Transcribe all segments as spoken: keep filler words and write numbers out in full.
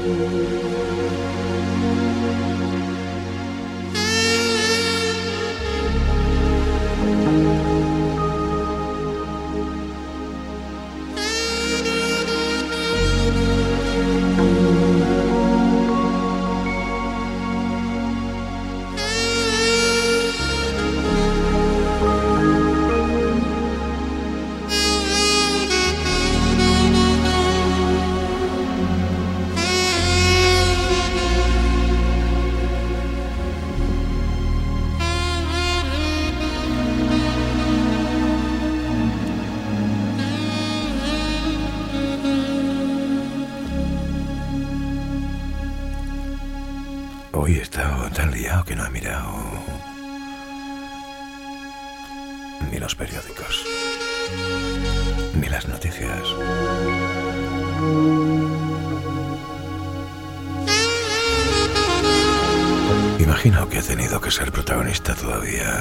Hoy he estado tan liado que no he mirado ni los periódicos, ni las noticias. Imagino que he tenido que ser protagonista todavía.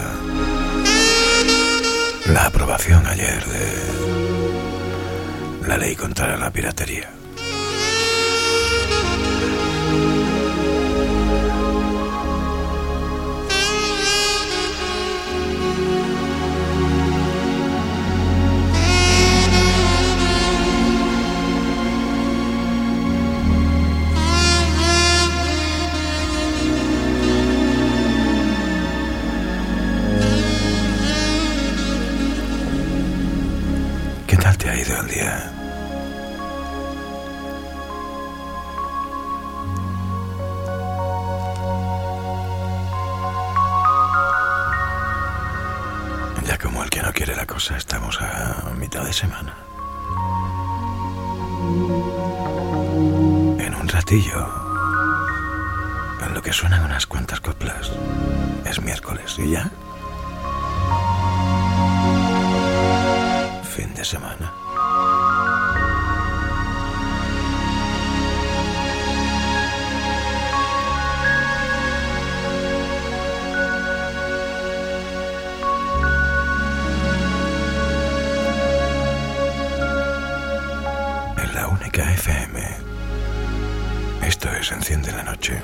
La aprobación ayer de la ley contra la piratería. ¿Qué tal te ha ido el día? Ya como el que no quiere la cosa, estamos a mitad de semana. En un ratillo, en lo que suenan unas cuantas coplas, es miércoles y ya. Fin de semana. En la única F M. Esto es Enciende la Noche.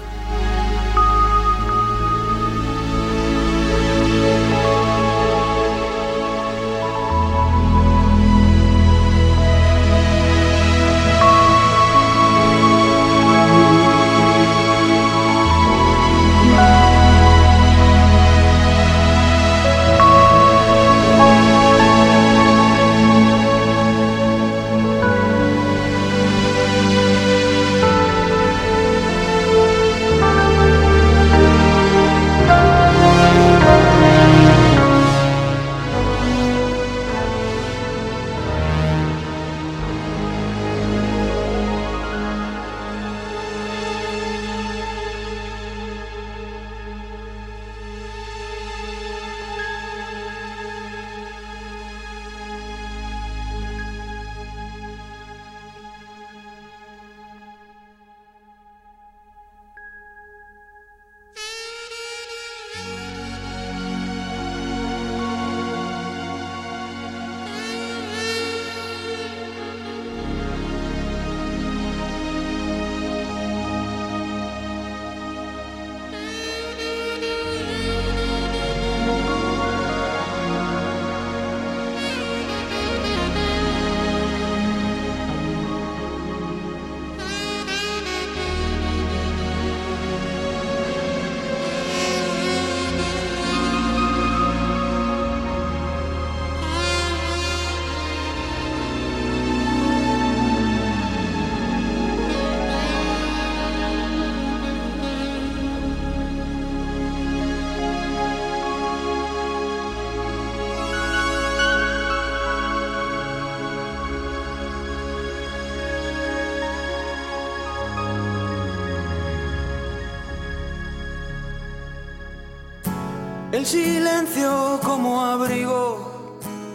El silencio como abrigo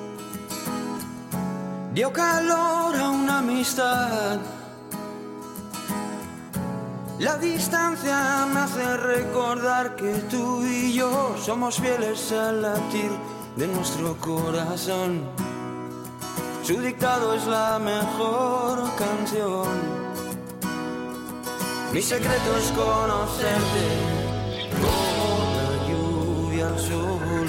dio calor a una amistad. La distancia me hace recordar que tú y yo somos fieles al latir de nuestro corazón. Su dictado es la mejor canción. Mi secreto es conocerte como la lluvia al sol.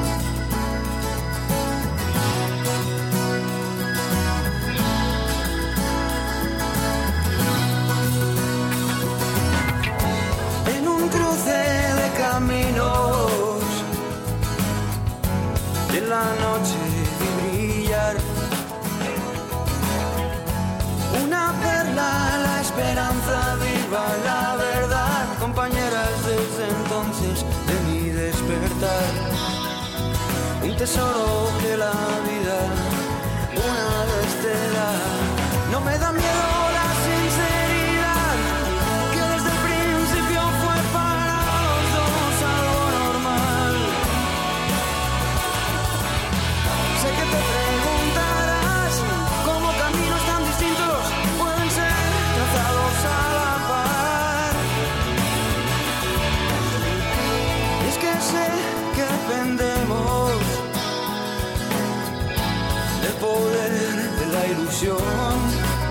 En un cruce de caminos, en la noche de brillar, una perla, la esperanza viva, la verdad, compañeras desde entonces de mi despertar. Un tesoro que la vida una vez te da. No me da miedo la sinceridad, que desde el principio fue para los dos algo normal. Sé que te preguntarás cómo caminos tan distintos pueden ser trazados a la par. Es que sé que dependemos del poder de la ilusión,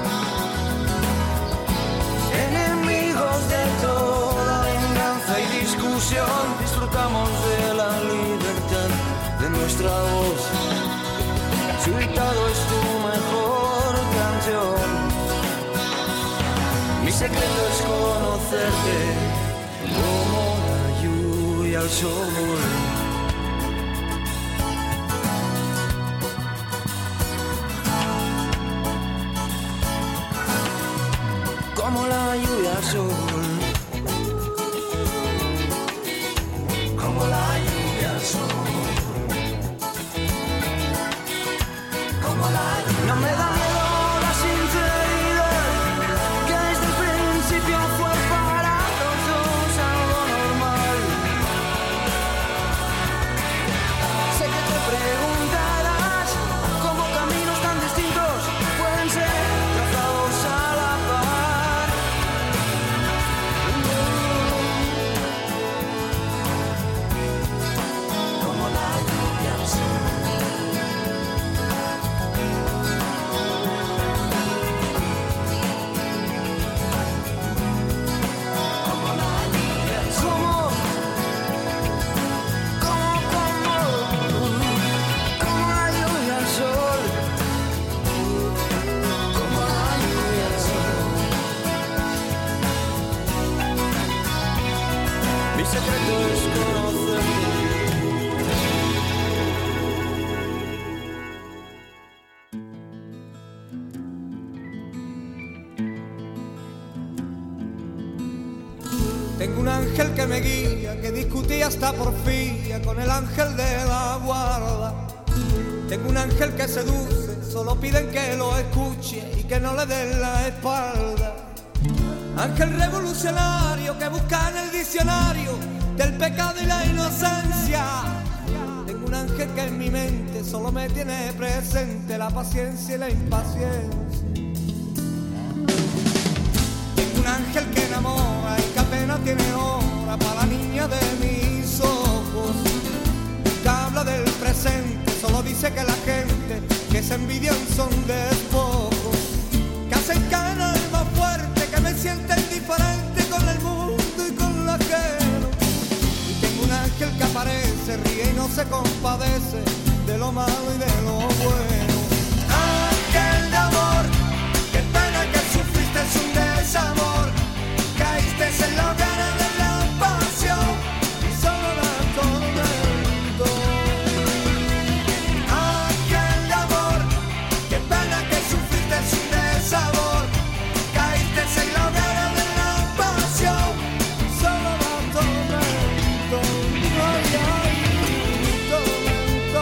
enemigos de toda venganza y discusión. Disfrutamos de la libertad de nuestra voz. Su dictado es tu mejor canción. Mi secreto es conocerte como la lluvia al sol. Como la lluvia al sol. Como la lluvia al sol. Como la lluvia. No me da miedo la sinceridad, que desde el principio fue para los dos algo normal. Sé que te preguntarás cómo caminos tan distintos pueden ser trazados a la par. Como la lluvia al sol. Como la lluvia al sol. Como, como, como la lluvia al sol. Como la lluvia al sol. Mi secreto es conocerte. Tengo un ángel que me guía, que discutí hasta porfía con el ángel de la guarda. Tengo un ángel que seduce, solo piden que lo escuche y que no le den la espalda. Ángel revolucionario que busca en el diccionario del pecado y la inocencia. Tengo un ángel que en mi mente solo me tiene presente la paciencia y la impaciencia. Tengo un ángel que enamora y que apenas tiene hora para la niña de mis ojos. Que habla del presente, solo dice que la gente que se envidian son despojos. Que hacen caer el más fuerte, que me sienten diferente con el mundo y con la ajeno. Y tengo un ángel que aparece, ríe y no se compadece de lo malo y de lo bueno. Ángel de amor, qué pena que sufriste es un desamor. Caíste en la hoguera de la pasión y solo la tormento. Ángel de amor, qué pena que sufriste es un desamor. Caíste en la hoguera de la pasión y solo la tormento. Ay, ay, tormento.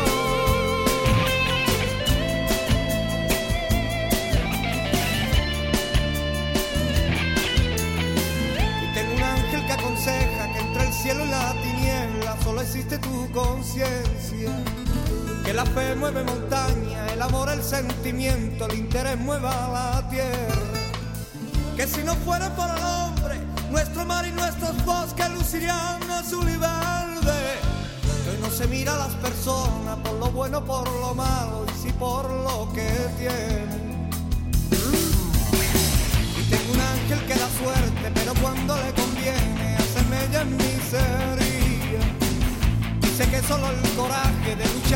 cielo y la tiniebla solo existe tu conciencia. Que la fe mueve montaña, el amor, el sentimiento, el interés mueva la tierra. Que si no fuera por el hombre, nuestro mar y nuestros bosques lucirían azul y verde. Que hoy no se mira a las personas por lo bueno, por lo malo, y sí por lo que tienen. Y tengo un ángel que da suerte, pero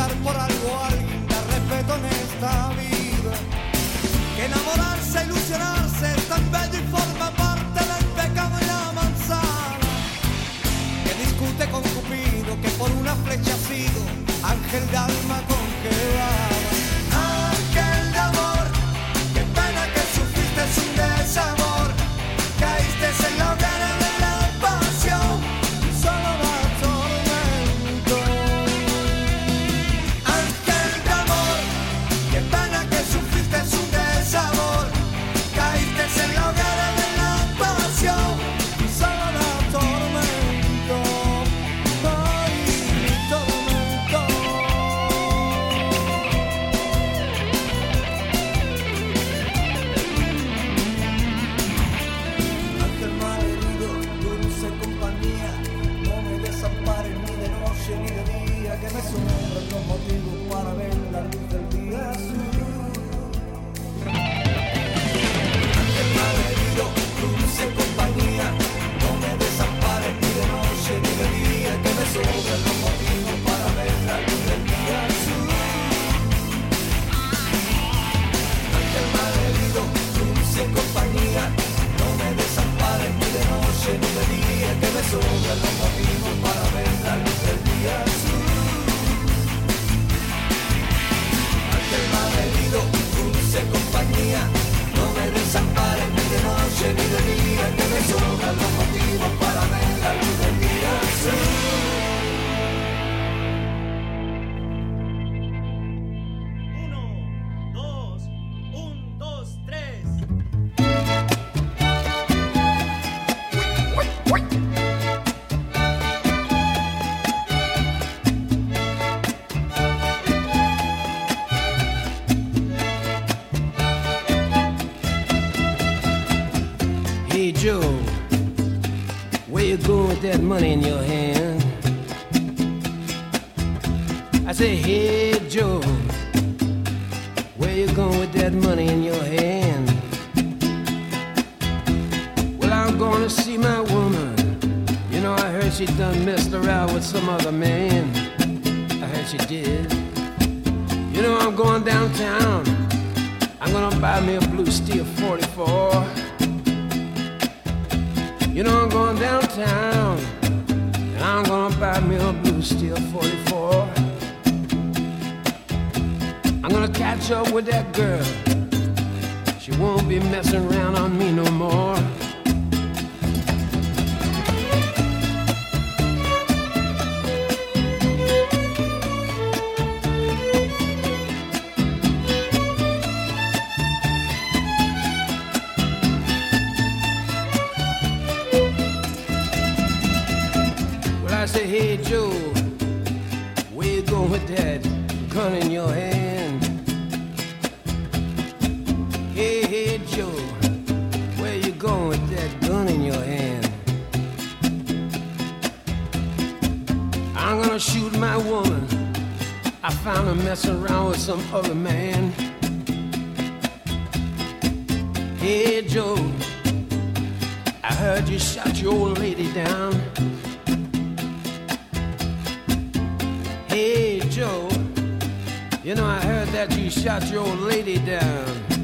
luchar por algo, alguien da respeto en esta vida. Que enamorarse, ilusionarse es tan bello y forma parte del pecado y la manzana. Que discute con Cupido, que por una flecha ha sido ángel de alma congelada. Ángel de amor, qué pena que sufriste un desamor. Caíste en la hoguera de la pasión, solo da tormento. Ángel de amor, qué pena que sufriste un desamor. Caíste en la hoguera de la pasión, solo da tormento. Ay, tormento. Ángel malherido, dulce compañía, no me desampares ni de noche ni de día, que me sobran los motivos para ver la luz del día azul. Ángel malherido, dulce compañía, no me desampares ni de noche ni de día, que me sobran los motivos para ver la luz del día azul. Ángel malherido, dulce compañía, no me desampares ni de noche ni de día, que me sobran los motivos para ver la luz del día azul. Ángel malherido, dulce compañía, no me desampares ni de noche ni de día, que me sobran los motivos para ver la luz del día azul. Uno, dos, un, dos, tres. Hey Joe, where you going with that money in your hand? I say, hey Joe, where you going with that money in your hand? Well, I'm going to see my woman. You know, I heard she done messed around with some other man. I heard she did. You know, I'm going downtown. I'm gonna buy me a blue steel forty-four. You know I'm going downtown, and I'm gonna buy me a blue steel forty-four. I'm gonna catch up with that girl. She won't be messing around on me no more. I say, hey Joe, where you going with that gun in your hand? Hey, hey Joe, where you going with that gun in your hand? I'm gonna shoot my woman. I found her messing around with some other man. Hey Joe, I heard you shot your old lady down. Hey Joe, you know I heard that you shot your old lady down.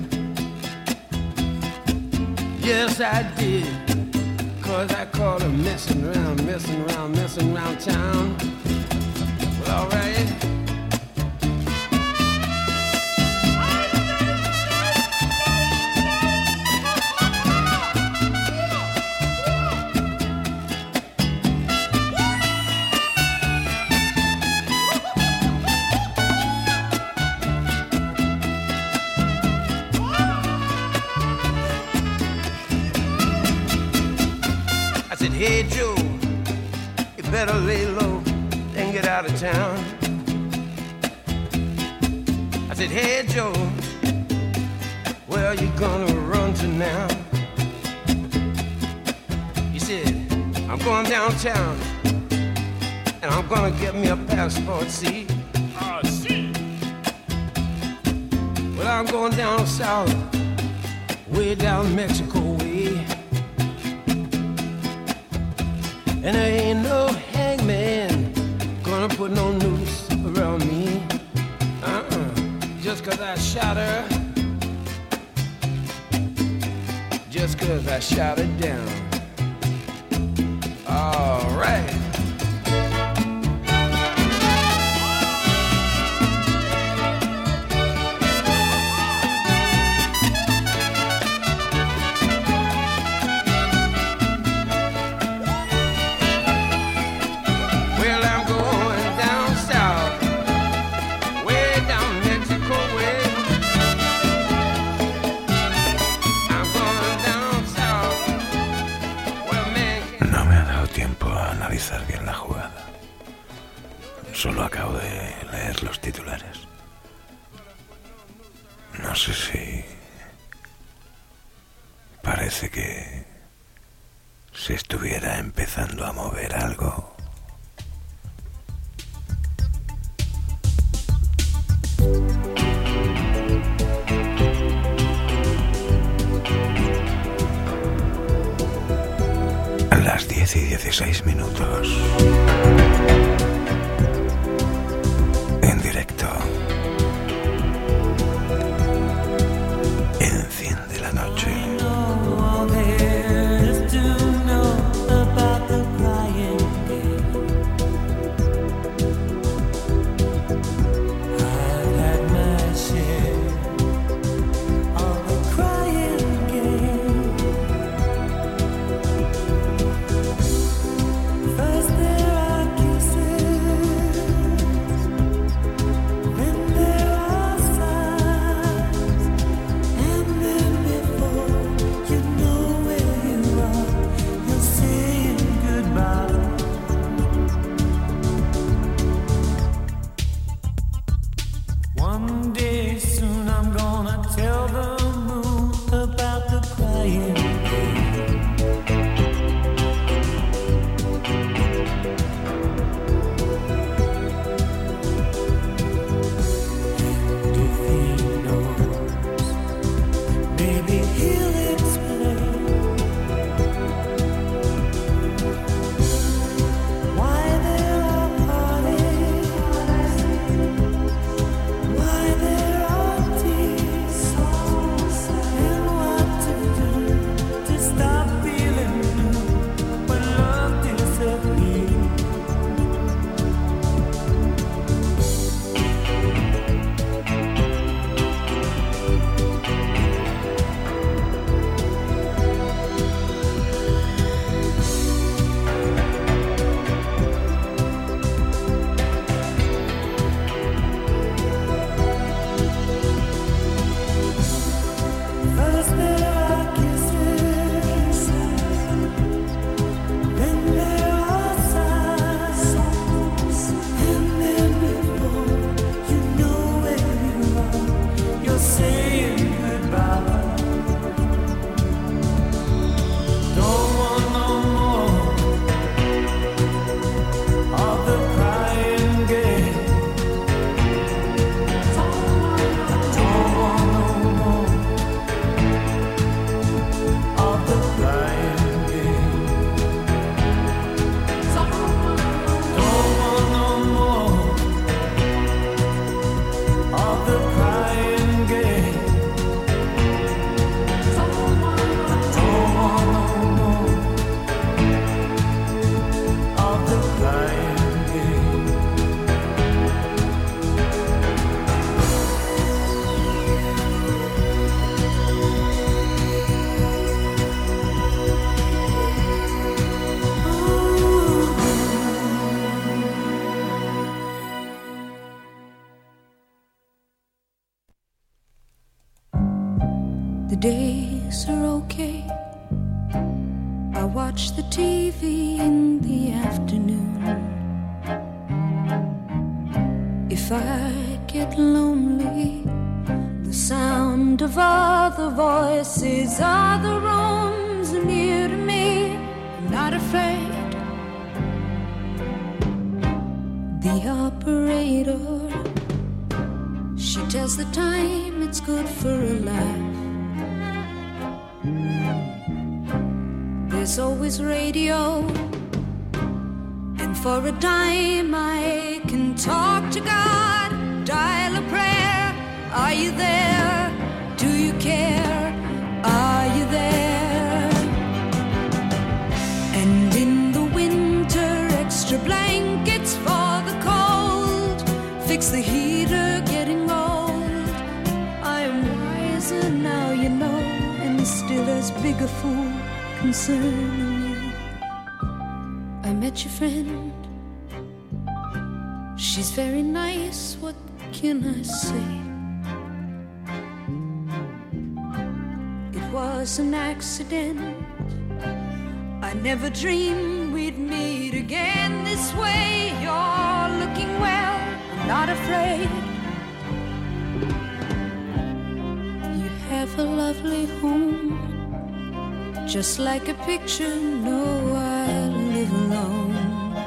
Yes I did, cause I caught her messing around, messing around, messing around town. Well alright. Hey Joe, you better lay low and get out of town. I said, hey Joe, where are you gonna run to now? He said, I'm going downtown and I'm gonna get me a passport, see? Ah, sí. Well, I'm going down south, way down Mexico way. And there ain't no hangman gonna put no noose around me. I shot her just 'cause I shot her down. All right. Bien la jugada. Solo acabo de leer los titulares. No sé si... Parece que se estuviera empezando a mover algo. Las diez y dieciséis minutos. En directo. Enciende la noche. The days are okay. I watch the T V in the afternoon. If I get lonely, the sound of other voices, other rooms near to me. I'm not afraid. The operator, she tells the time, it's good for a laugh. There's always radio, and for a dime I can talk to God, dial a prayer. Are you there? Do you care? Are you there? And in the winter, extra blankets for the cold. Fix the heater, getting old. I am wiser now, you know, and still as big a fool concerning you. I met your friend. She's very nice, what can I say? It was an accident. I never dreamed we'd meet again this way. You're looking well, I'm not afraid. You have a lovely home, just like a picture. No, I live alone.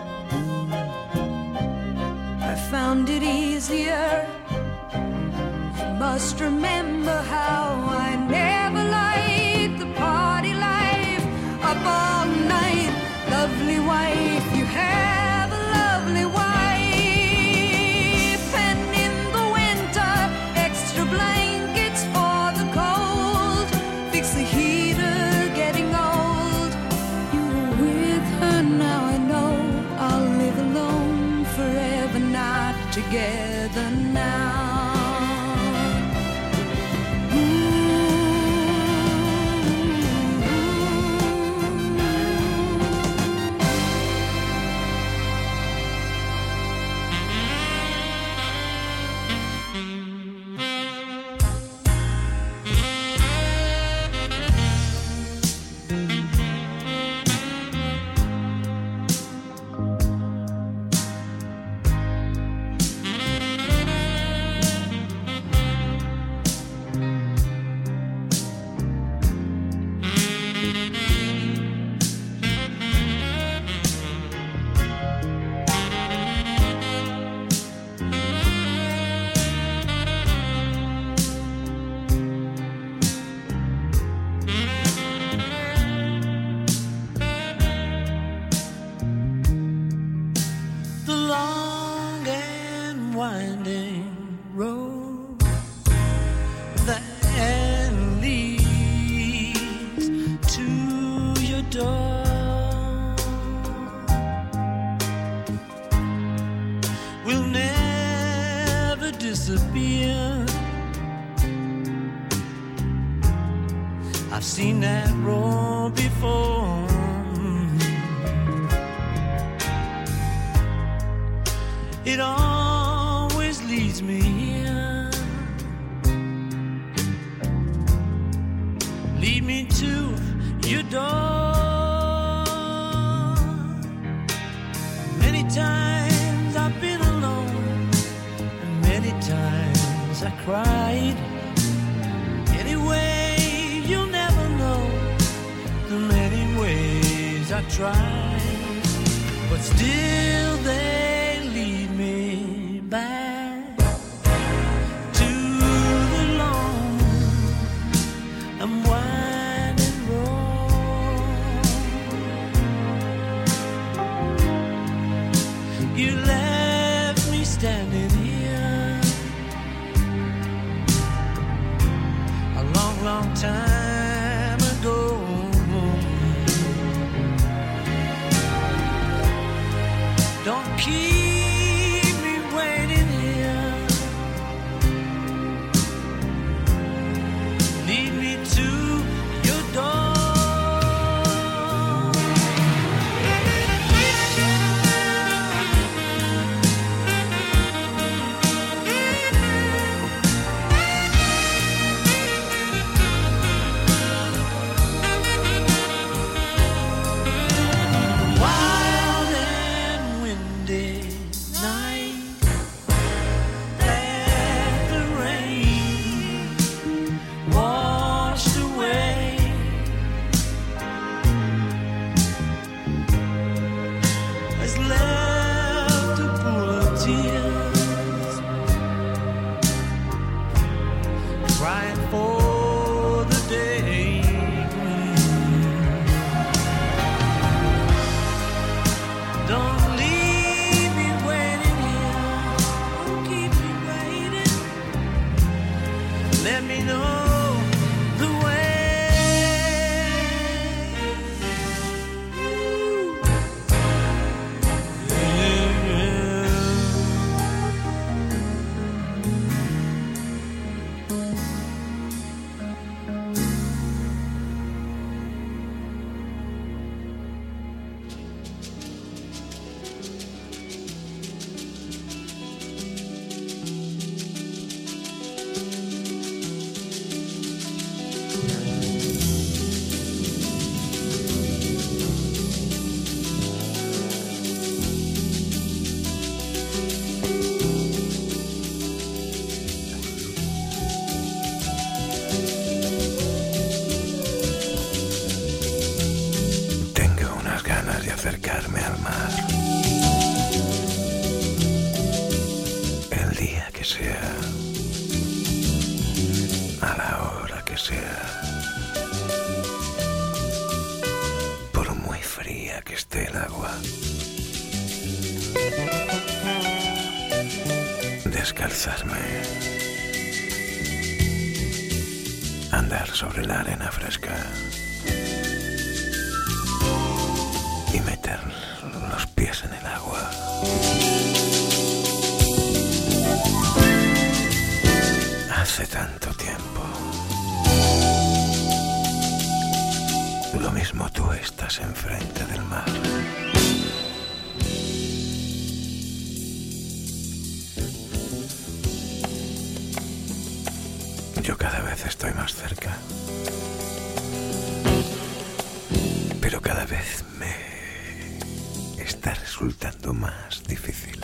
I found it easier. You must remember how I never liked the party life. Up all night, lovely wife, you have a lovely wife. And in the winter, extra blankets for the cold. Fix the heater, getting old. You were with her, now I know I'll live alone forever, not together now. I've seen that road before. It always leads me here. Lead me to your door. Many times I've been alone, and many times I cried. Anyway, you'll never know the many ways I tried, but still they lead me back to the long and winding road. You left me standing here a long, long time ago. Don't keep me waiting here. Lead me to your door. acercarme al mar. El día que sea, a la hora que sea, por muy fría que esté el agua, descalzarme, andar sobre la arena fresca y meter los pies en el agua. Hace tanto tiempo. Lo mismo tú estás enfrente del mar. Yo cada vez estoy más cerca, pero cada vez me está resultando más difícil.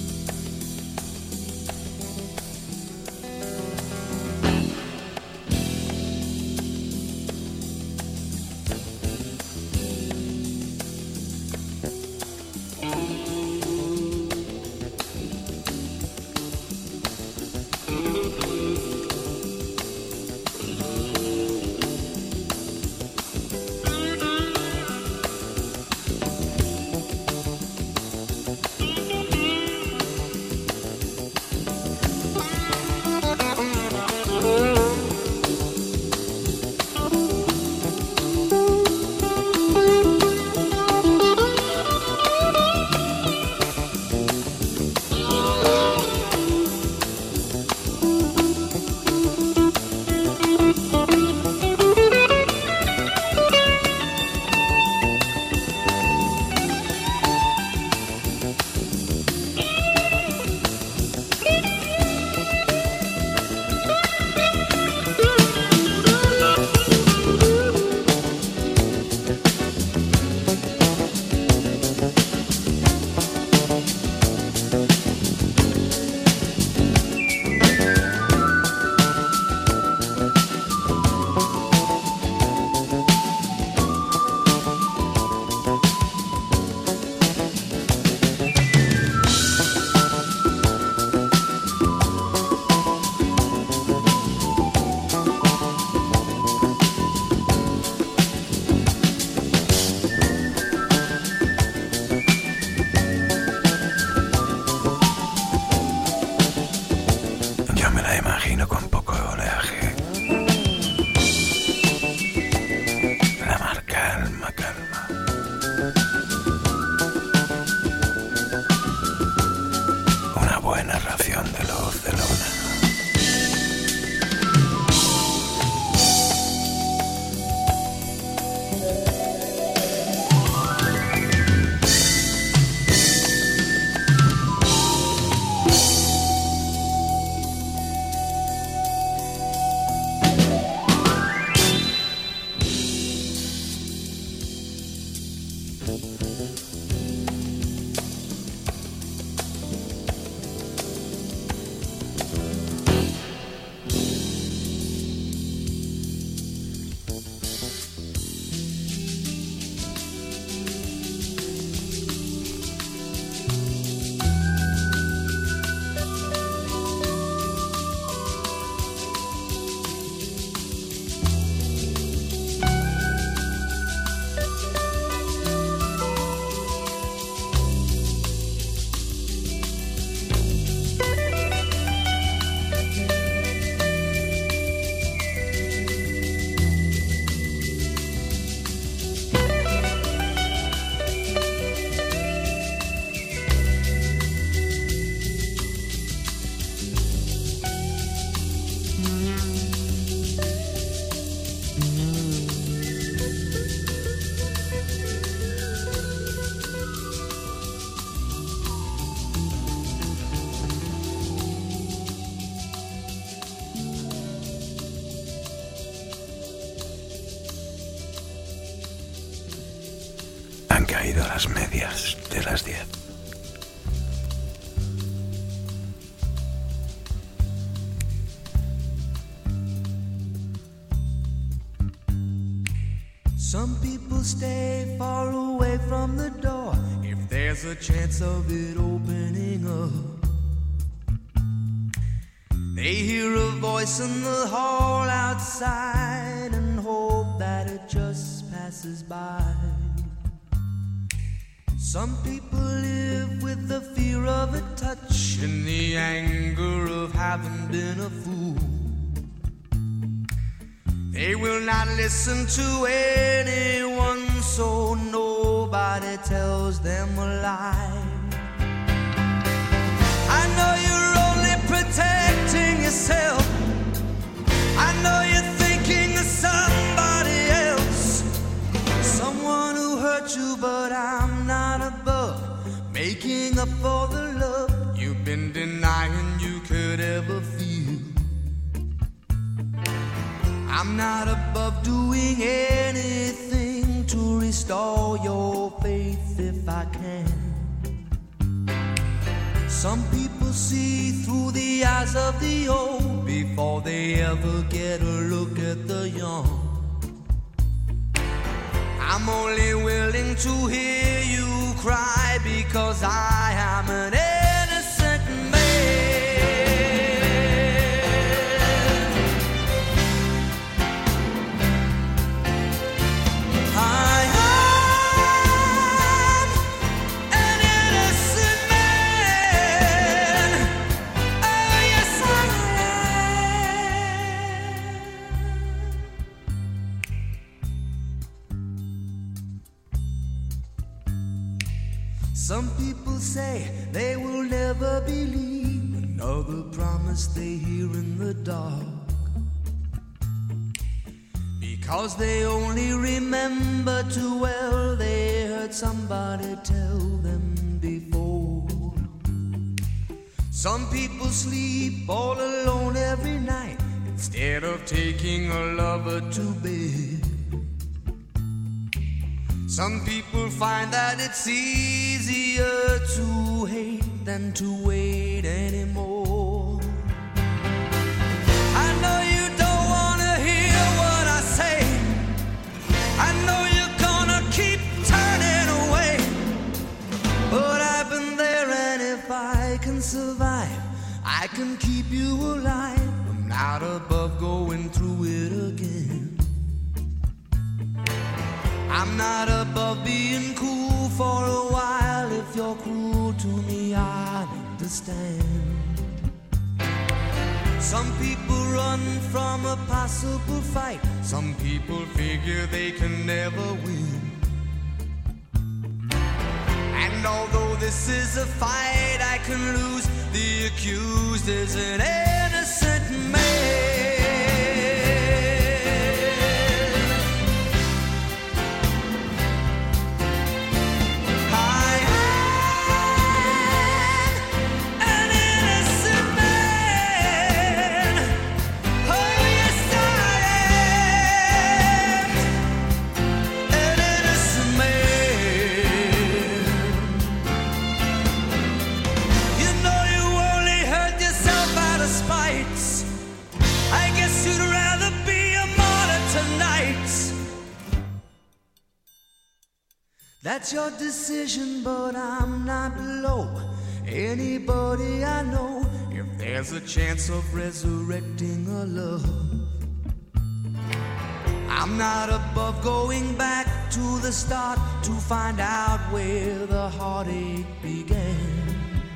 caído a las medias de las diez. Some people stay far away from the door if there's a chance of it opening up. They hear a voice in the hall outside and hope that it just passes by. Some people live with the fear of a touch and the anger of having been a fool. They will not listen to anyone, so nobody tells them a lie. I know you're only protecting yourself. I know you're thinking of somebody else, someone who hurt you, but I'm not above making up for the love you've been denying you could ever feel. I'm not above doing anything to restore your faith if I can. Some people see through the eyes of the old before they ever get a look at the young. I'm only willing to hear you cry because I am an innocent man. I am an innocent man. Oh, yes, I am. Some people say they will never believe another promise they hear in the dark, because they only remember too well they heard somebody tell them before. Some people sleep all alone every night instead of taking a lover to bed. Some people find that it's easier to hate than to wait anymore. I know you don't want to hear what I say. I know you're gonna keep turning away, but I've been there, and if I can survive, I can keep you alive. I'm not above going through it again. I'm not above being cool for a while. If you're cruel to me, I understand. Some people run from a possible fight. Some people figure they can never win. And although this is a fight I can lose, the accused is an innocent man. That's your decision, but I'm not below anybody I know. If there's a chance of resurrecting a love, I'm not above going back to the start to find out where the heartache began.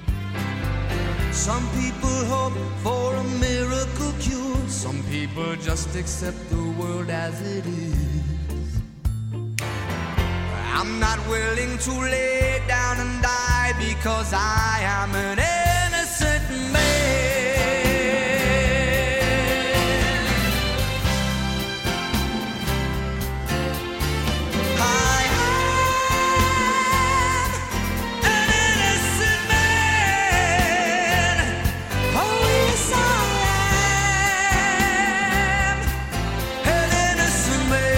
Some people hope for a miracle cure. Some people just accept the world as it is. I'm not willing to lay down and die because I am an innocent man. I am an innocent man. Oh, yes, I am an innocent man.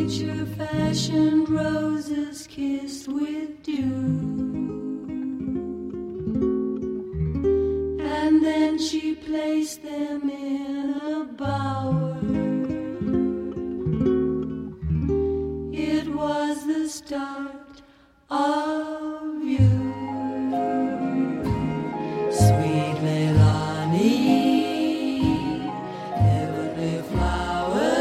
nature fashioned roses kissed with dew. And then she placed them in a bower. It was the start of you, sweet Leilani, heavenly flower.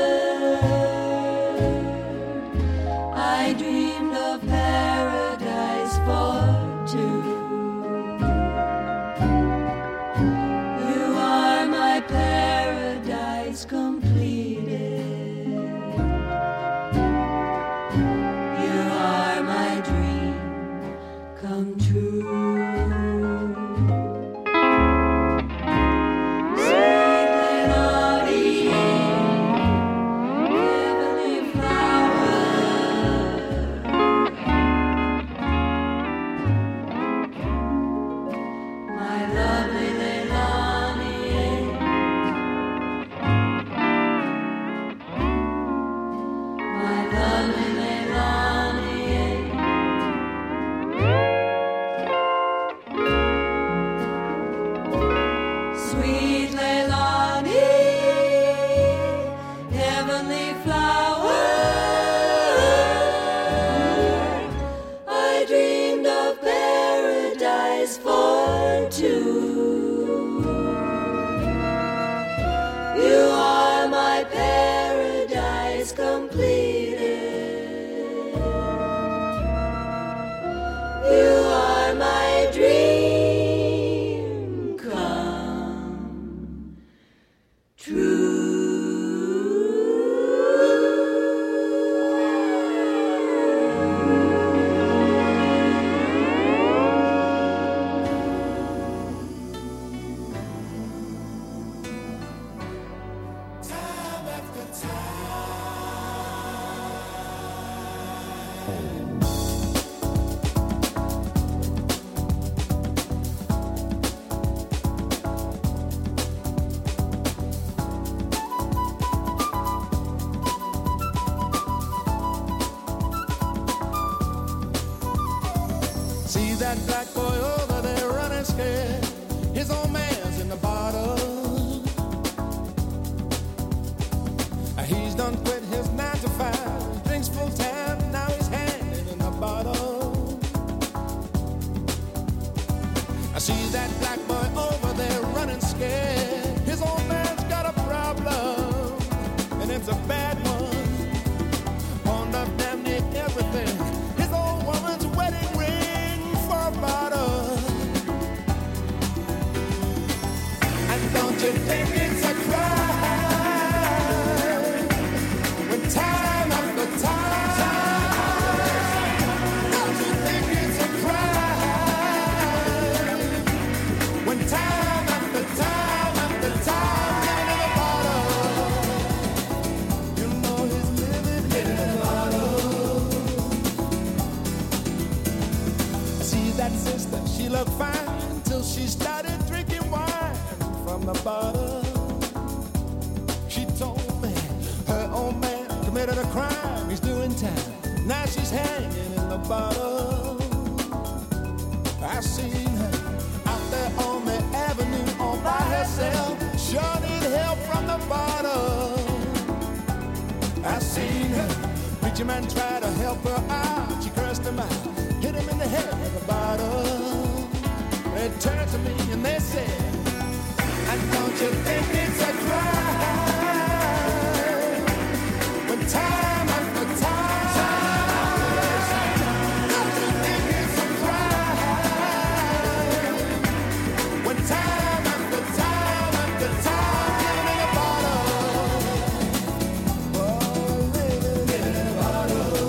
I dreamed of paradise for two. You are my paradise completed. You are my dream come true. Sweet Leilani, heavenly flower. My lovely Leilani, my lovely Leilani. Sweet Leilani, heavenly flower. I dreamed of paradise for two. You are my paradise completed. You are my dream come true. See that black boy over there running scared. His old man's in the bottle. He's done quit his nine to five. Drinks full time, now he's handing in the bottle. I see that black boy over there running scared. His old man's got a problem, and it's a bad one. Pawned up damn near everything. His old woman's wedding ring for a bottle. And don't you think it's a crime? Time after time, don't you think it's a crime? When time after time after time, living in a bottle, you know he's living in a bottle. See that sister, she looked fine till she started drinking wine from the bottle. She told me her old man committed a crime, he's doing time. Now she's hanging in the bottle. I seen her out there on the avenue all by herself. Sure need help from the bottle. I seen her, preacher man tried to help her out. She cursed him out, hit him in the head with a bottle. They turned to me and they said, and don't you think it's a crime? Time after time, don't you think it's a crime? When time after time after time, living in a bottle. Oh, living, living in a bottle.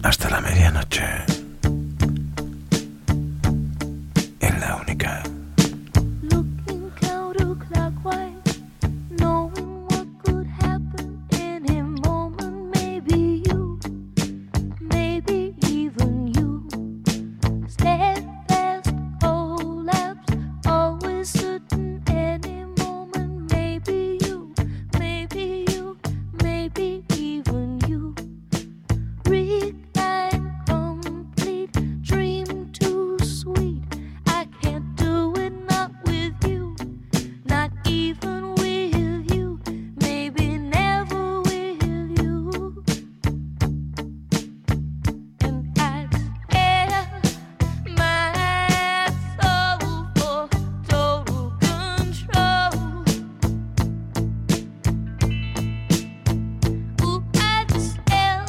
hasta la medianoche. En la única. Looking counterclockwise, knowing what could happen any moment. Maybe you, maybe even you. Steadfast collapse, always certain any moment. Maybe you, maybe you, maybe even you. Recline complete, dream too sweet. I can't do it, not with you, not even with you, maybe never with you. And I'd sell my soul for total control. Ooh, I'd sell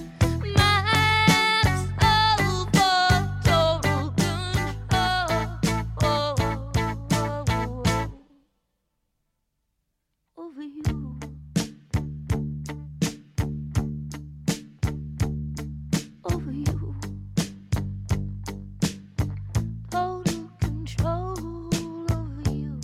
my soul for total control over you. Over you. Total control over you.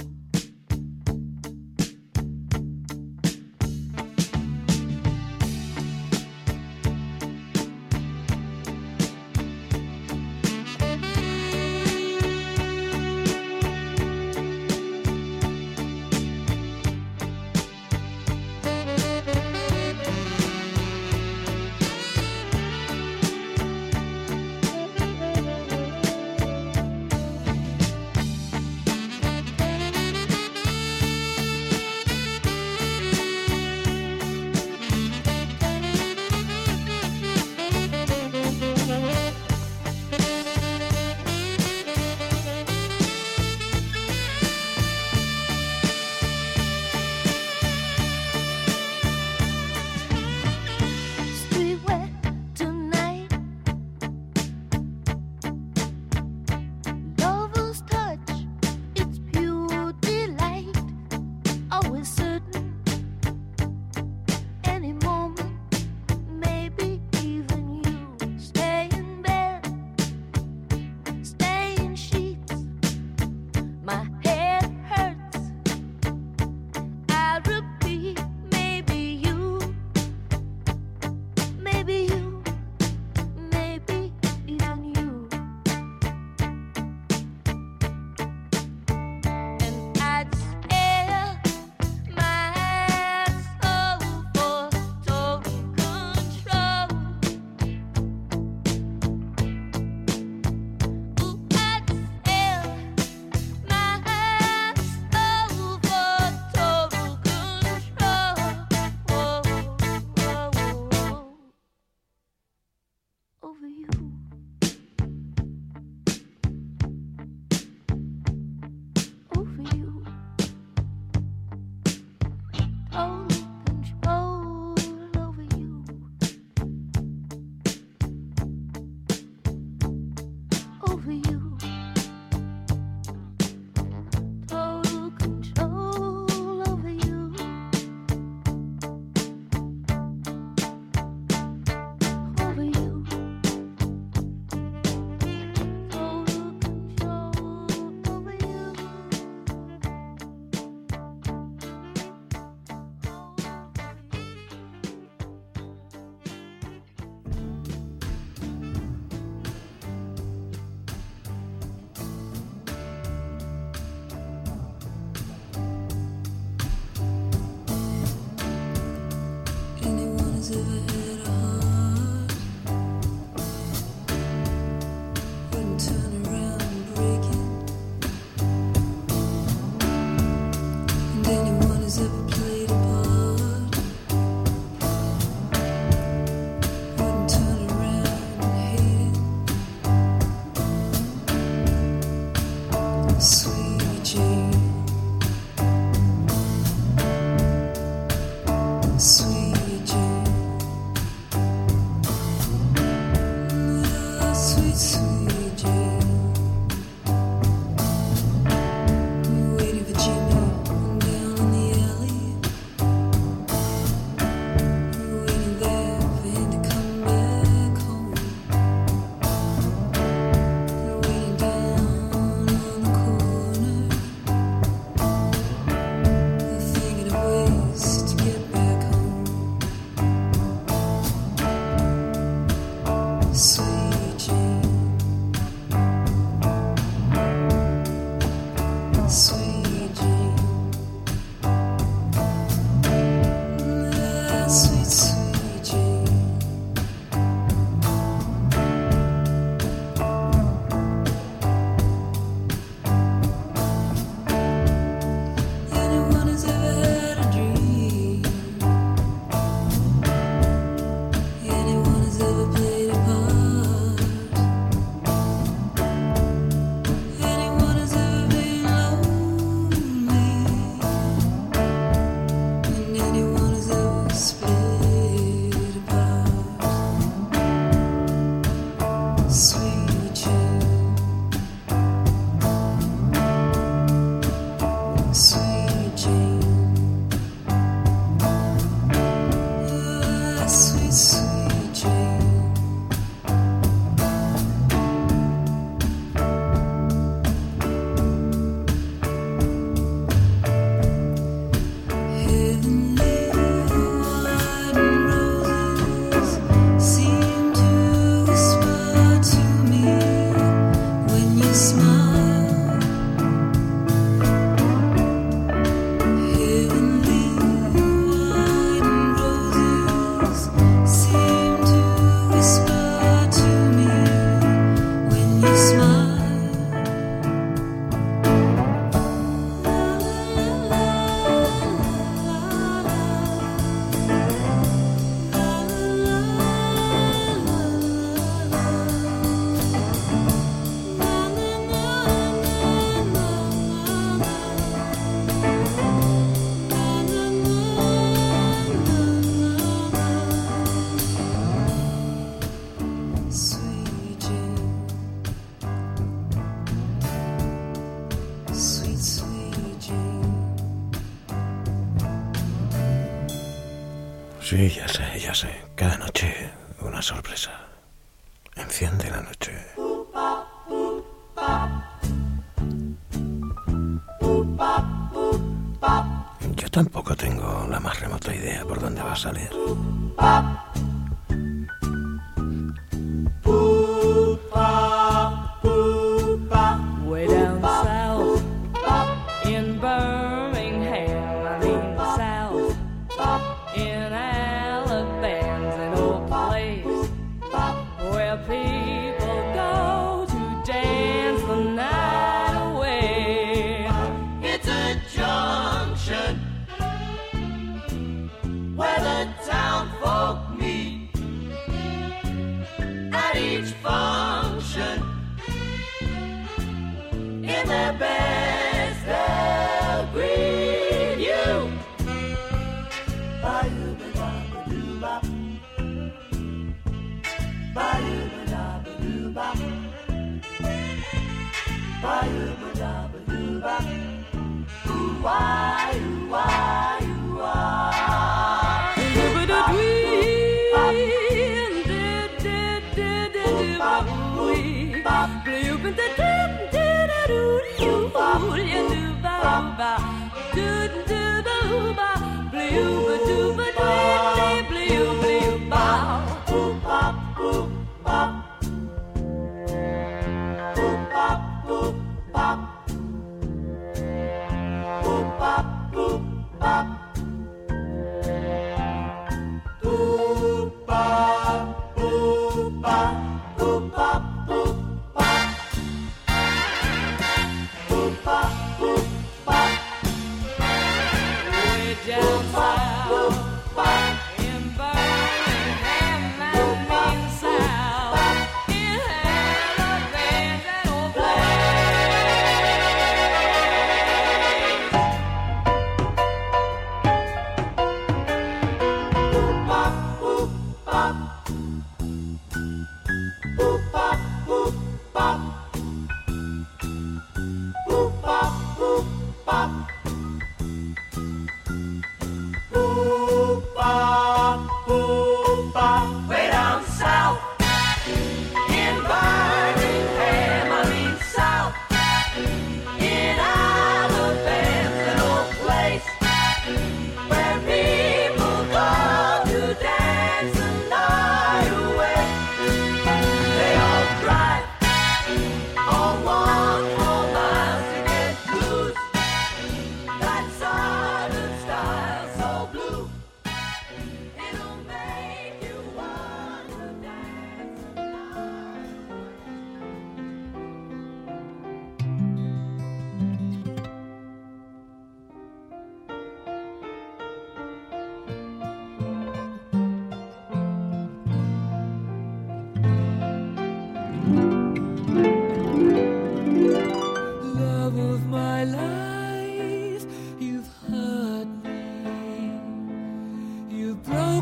Street wet tonight. Lover's touch, it's pure delight. Always certain, any moment, maybe even you. Stay in bed, stay in sheets. My head hurts. I repeat, maybe you. Maybe you, maybe even you. And I'd sell my soul for total control. Ooh, I'd sell my soul for total control. Whoa, whoa, whoa. Over you. Over you. Total control over you. Over you. Total control over you. Over you. Total control over you. Sí, ya sé, ya sé. Cada noche una sorpresa. Enciende la noche. Yo tampoco tengo la más remota idea por dónde va a salir. Way down south in Birmingham, I mean south in Alabama's an old place where people go to dance the night away. It's a junction where the town folk meet at each function. In their best they'll greet you. Ba-doo-ba-da-ba-doo-bop. Ba-doo-ba-da-ba-doo-bop. Ba-doo-ba-da-ba-doo-bop. Ooh-wah, ooh-wah, ooh-wah. Blue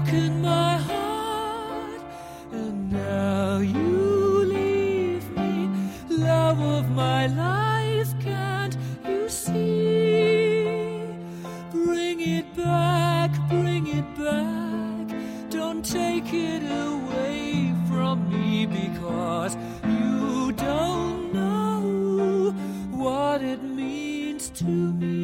broken my heart, and now you leave me. Love of my life, can't you see? Bring it back, bring it back. Don't take it away from me, because you don't know what it means to me.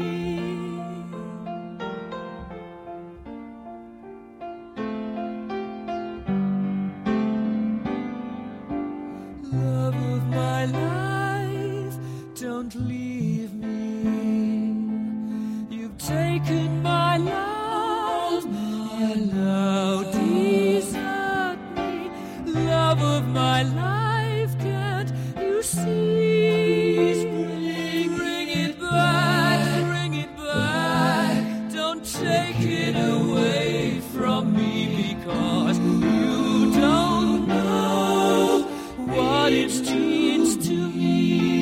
Love of my life, don't leave me. You've taken my love, and now desert me. Love of my life, can't you see? Bring, bring it back, bring it back. Don't take it away from me, because you don't know what it means to me.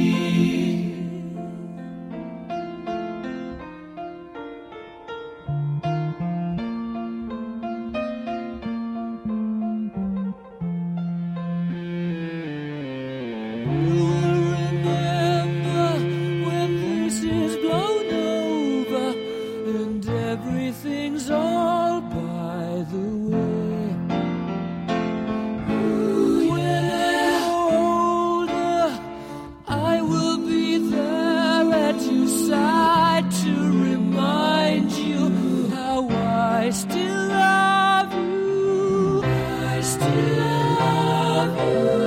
Remember when this is blown over and everything's all by the way. When I'm older, I will be there at your side to remind you how I still love you. I still love you.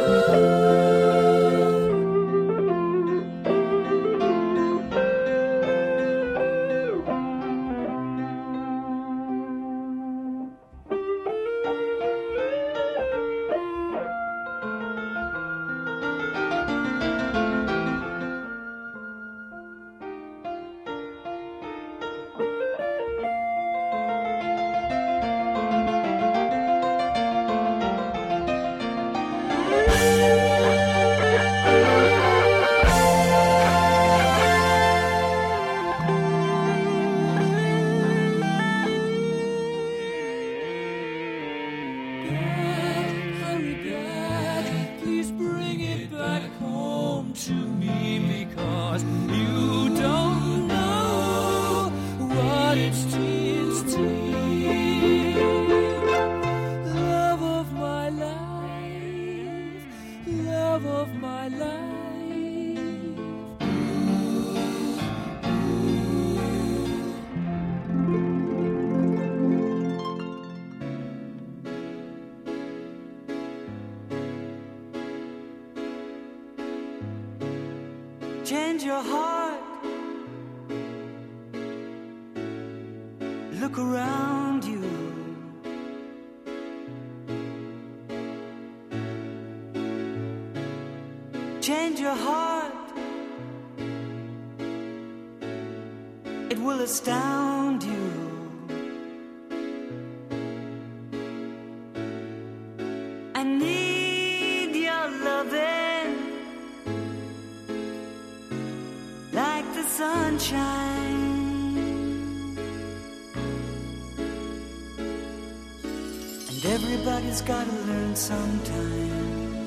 Hurry back, please bring it back home to me, because you don't know what it means to me. Love of my life, love of my life. Change your heart. Look around you. Change your heart. It will astound you. I need your loving like the sunshine. And everybody's gotta learn sometime.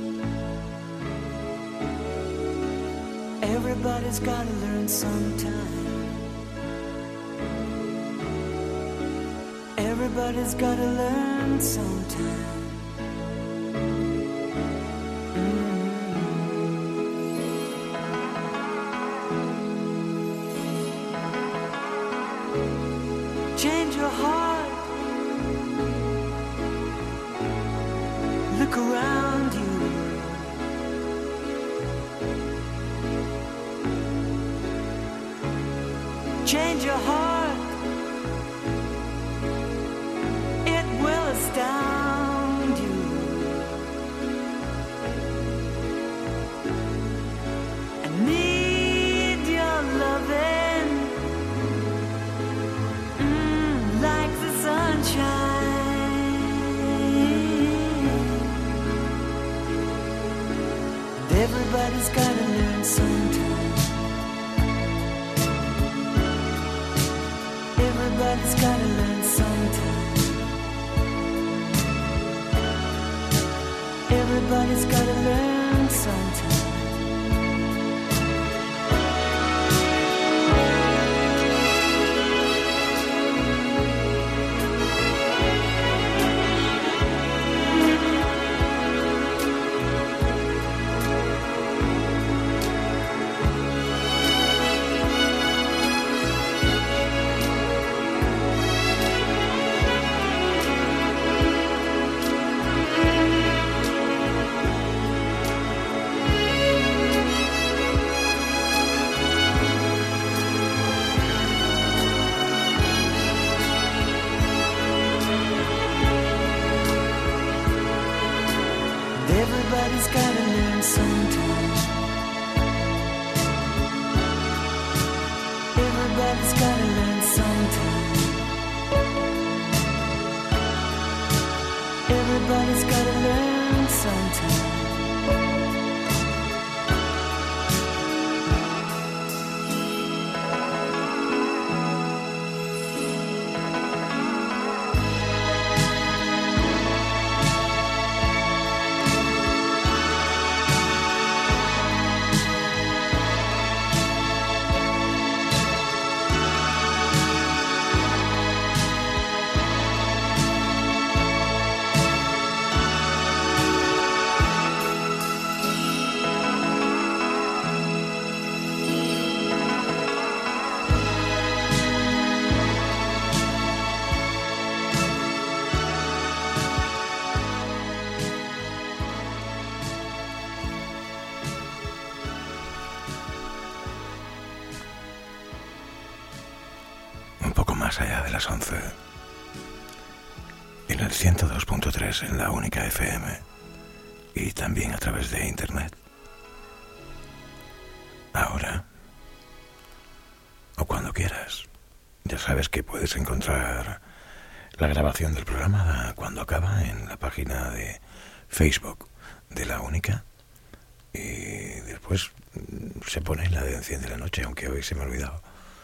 Everybody's gotta learn sometime. Everybody's gotta learn sometime. Change your heart. Look around you. Change your heart. It will astound you. I need your loving mm, like the sunshine. Everybody's gotta learn sometime. Everybody's gotta learn sometime. Everybody's gotta learn sometime. Everybody's gotta learn sometime. Everybody's gotta learn sometime. Everybody's gotta learn sometime. Más allá de las once, en el ciento dos punto tres en La Única F M y también a través de internet. Ahora, o cuando quieras, ya sabes que puedes encontrar la grabación del programa cuando acaba en la página de Facebook de La Única, y después se pone la de Enciende la Noche, aunque hoy se me ha olvidado.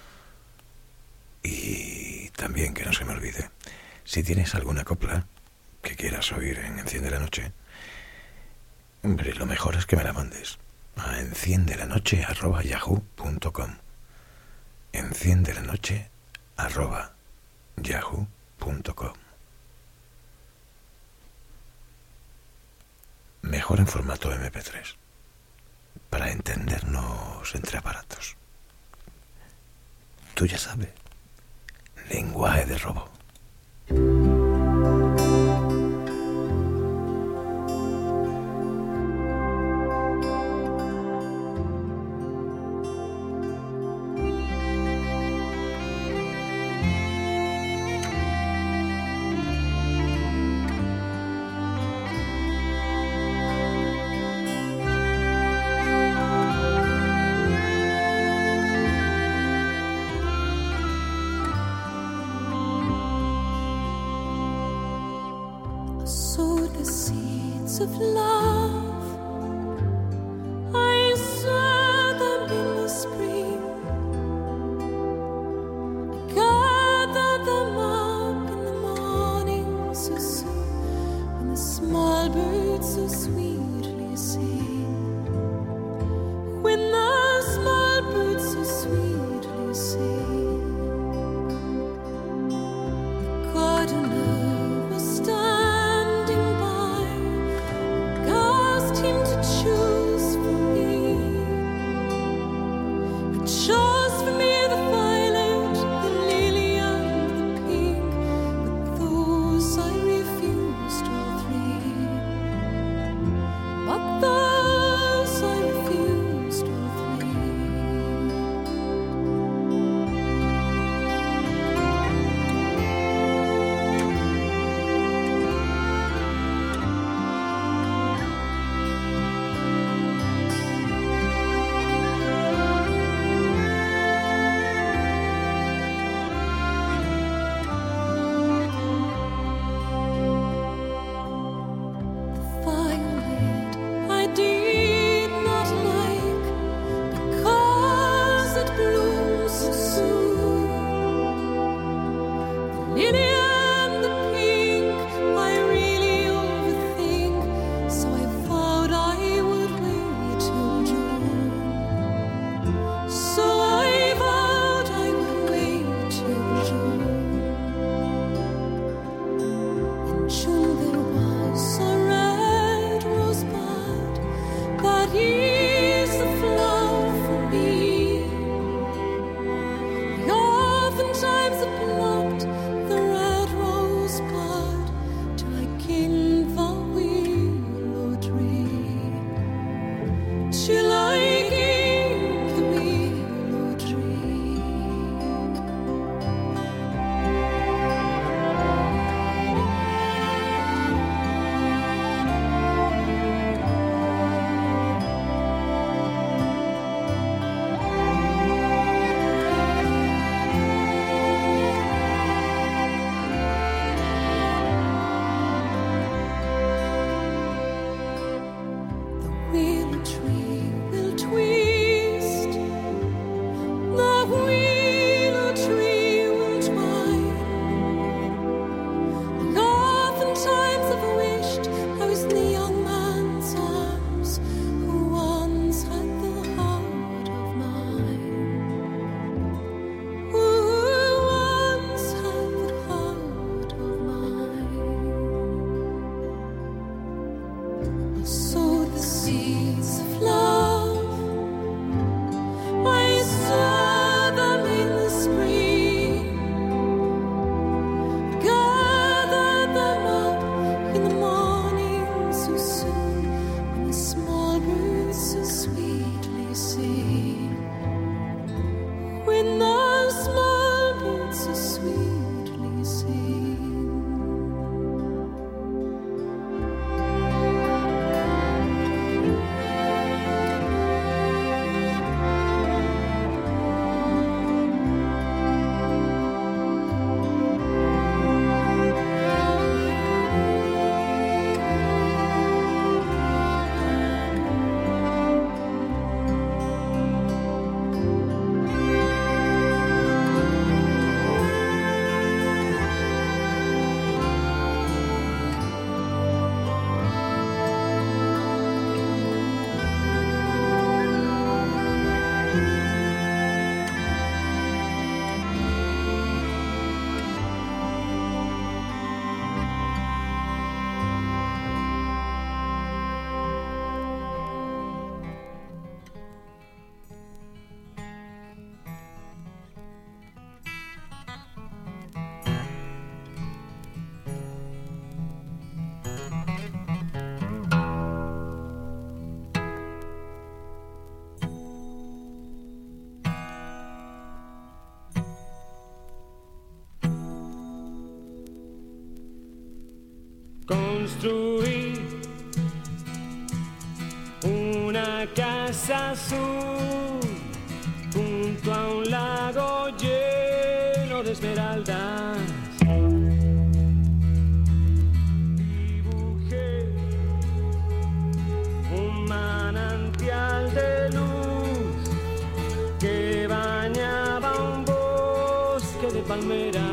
Y también, que no se me olvide, si tienes alguna copla que quieras oír en Enciende la Noche, hombre, lo mejor es que me la mandes a enciendelanoche arroba yahoo punto com. Enciendelanoche arroba yahoo punto com. Mejor en formato eme pe tres, para entendernos entre aparatos. Tú ya sabes. Lenguaje de robo. Of love, I saw them in the spring. I gathered them up in the morning so soon, when the small birds so sweetly sing. When the small birds so sweetly sing. The gardener was standing by, him to choose for me. He chose for me the violet, the lily and the pink, but those I refused all three. construí una casa azul junto a un lago lleno de esmeraldas. Dibujé un manantial de luz que bañaba un bosque de palmeras.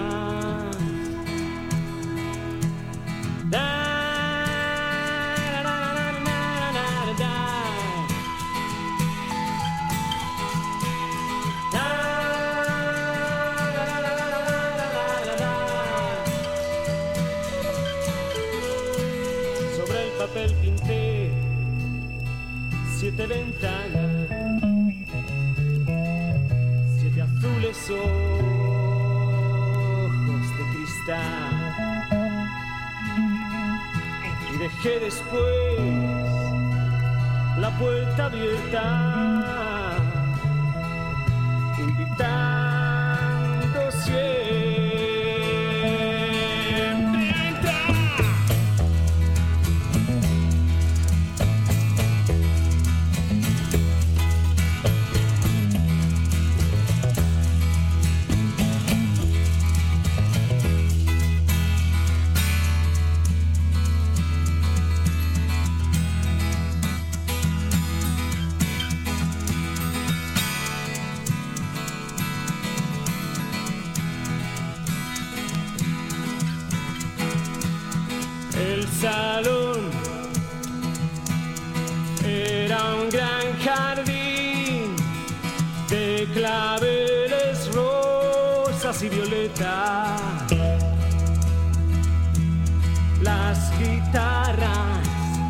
Papel pinté siete ventanas, siete azules ojos de cristal, y dejé después la puerta abierta, invitando siempre. El salón era un gran jardín de claveles rosas y violetas. Las guitarras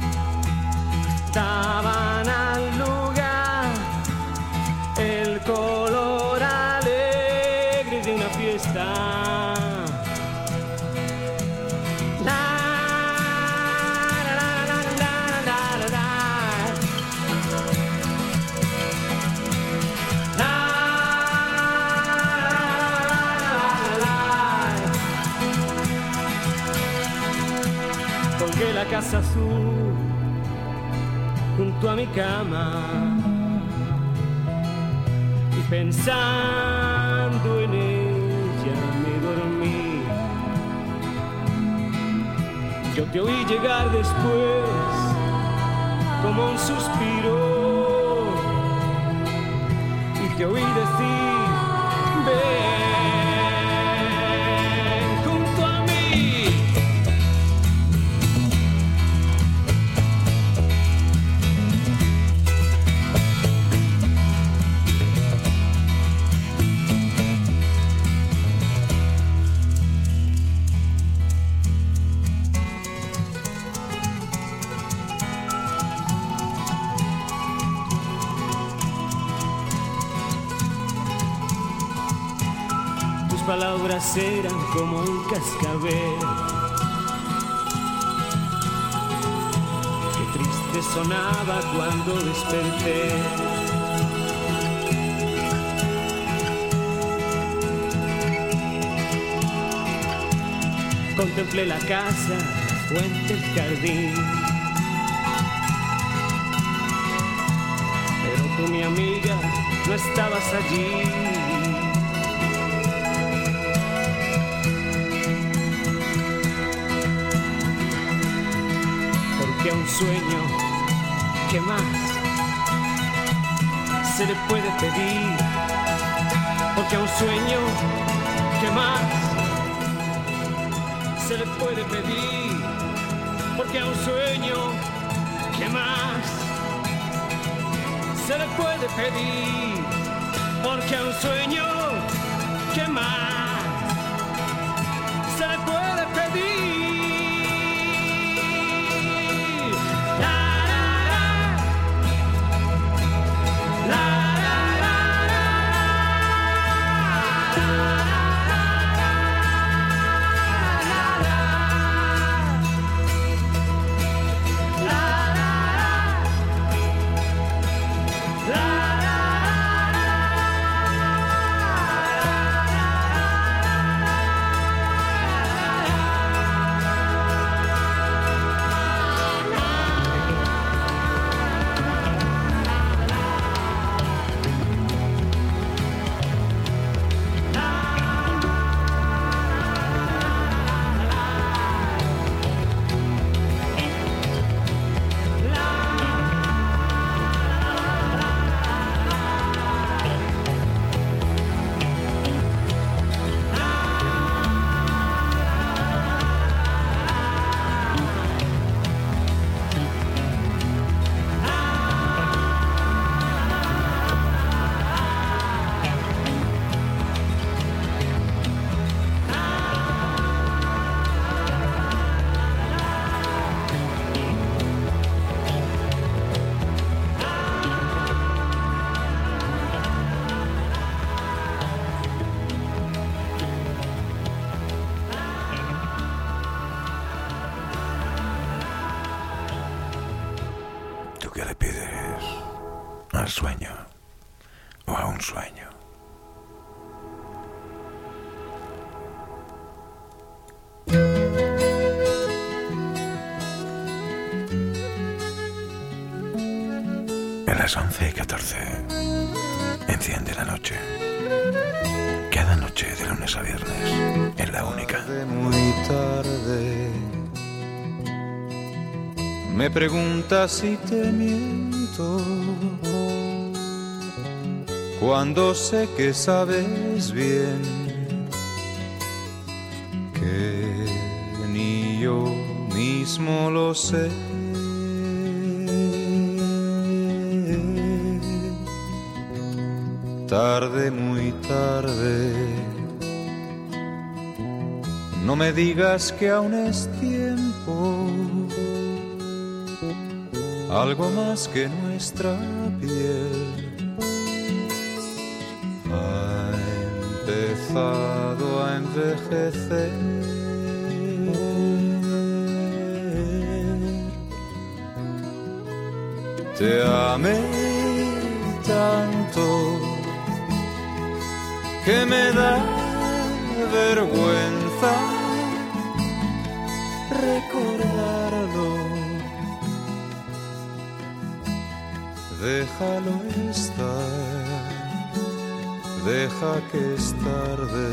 daban al lugar el color alegre de una fiesta. Colgué la casa azul junto a mi cama y pensando en ella me dormí. Yo te oí llegar después como un suspiro y te oí decir ven. Tus palabras eran como un cascabel, qué triste sonaba cuando desperté. Contemplé la casa, la fuente, el jardín, pero tú, mi amiga, no estabas allí. Que a un sueño, ¿qué más se le puede pedir? Porque a un sueño, ¿qué más se le puede pedir? Porque a un sueño, ¿qué más se le puede pedir? Porque a un sueño, ¿qué más se le puede pedir? al sueño o a un sueño. A las once y catorce enciende la noche. Cada noche de lunes a viernes en La Única. Tarde, muy tarde. Me preguntas si te miento cuando sé que sabes bien que ni yo mismo lo sé. Tarde, muy tarde. No me digas que aún es tiempo, algo más que nuestra piel ha empezado a envejecer. Te amé tanto que me da vergüenza recordarlo. Déjalo estar, deja que es tarde,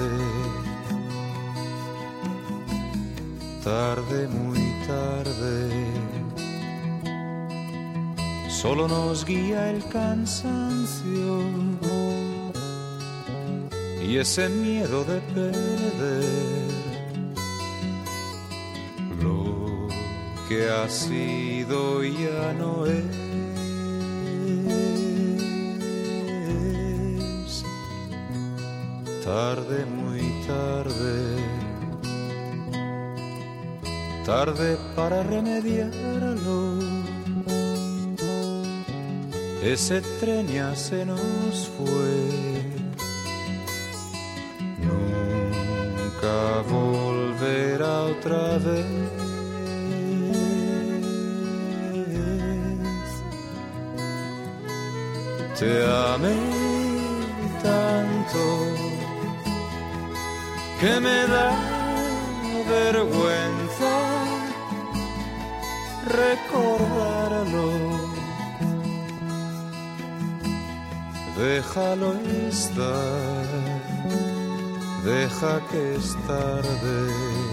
tarde, muy tarde. Solo nos guía el cansancio y ese miedo de perder lo que ha sido ya no es. Tarde, muy tarde, tarde para remediarlo. Ese tren ya se nos fue. Nunca volverá otra vez. Te amé tanto que me da vergüenza recordarlo. Déjalo estar, deja que es tarde,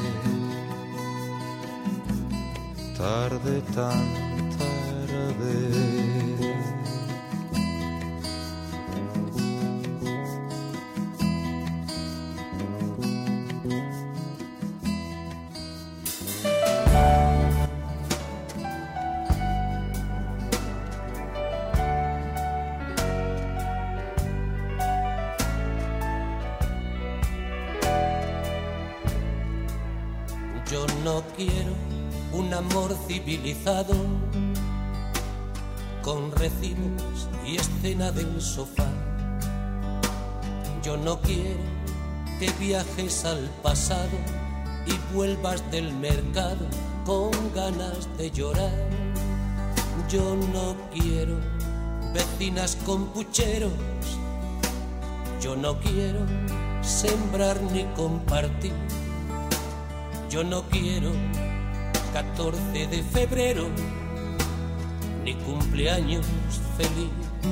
tarde, tan tarde. Yo no quiero un amor civilizado con recibos y escena del sofá. Yo no quiero que viajes al pasado y vuelvas del mercado con ganas de llorar. Yo no quiero vecinas con pucheros. Yo no quiero sembrar ni compartir. Yo no quiero catorce de febrero ni cumpleaños feliz.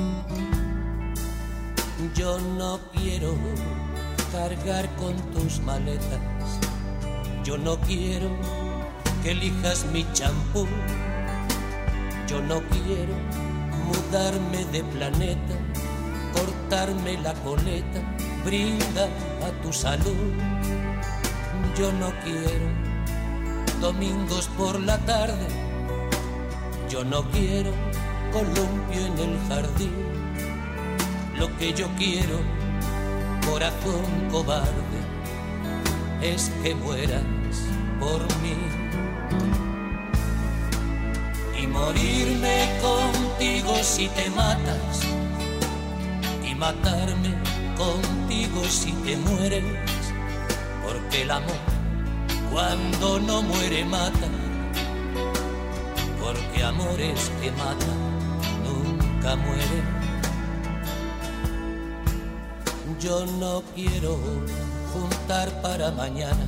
Yo no quiero cargar con tus maletas. Yo no quiero que elijas mi champú. Yo no quiero mudarme de planeta, cortarme la coleta, brinda a tu salud. Yo no quiero domingos por la tarde. Yo no quiero columpio en el jardín. Lo que yo quiero, corazón cobarde, es que mueras por mí. Y morirme contigo si te matas, y matarme contigo si te mueres. Porque el amor, cuando no muere, mata. Porque amores que matan nunca mueren. Yo no quiero juntar para mañana.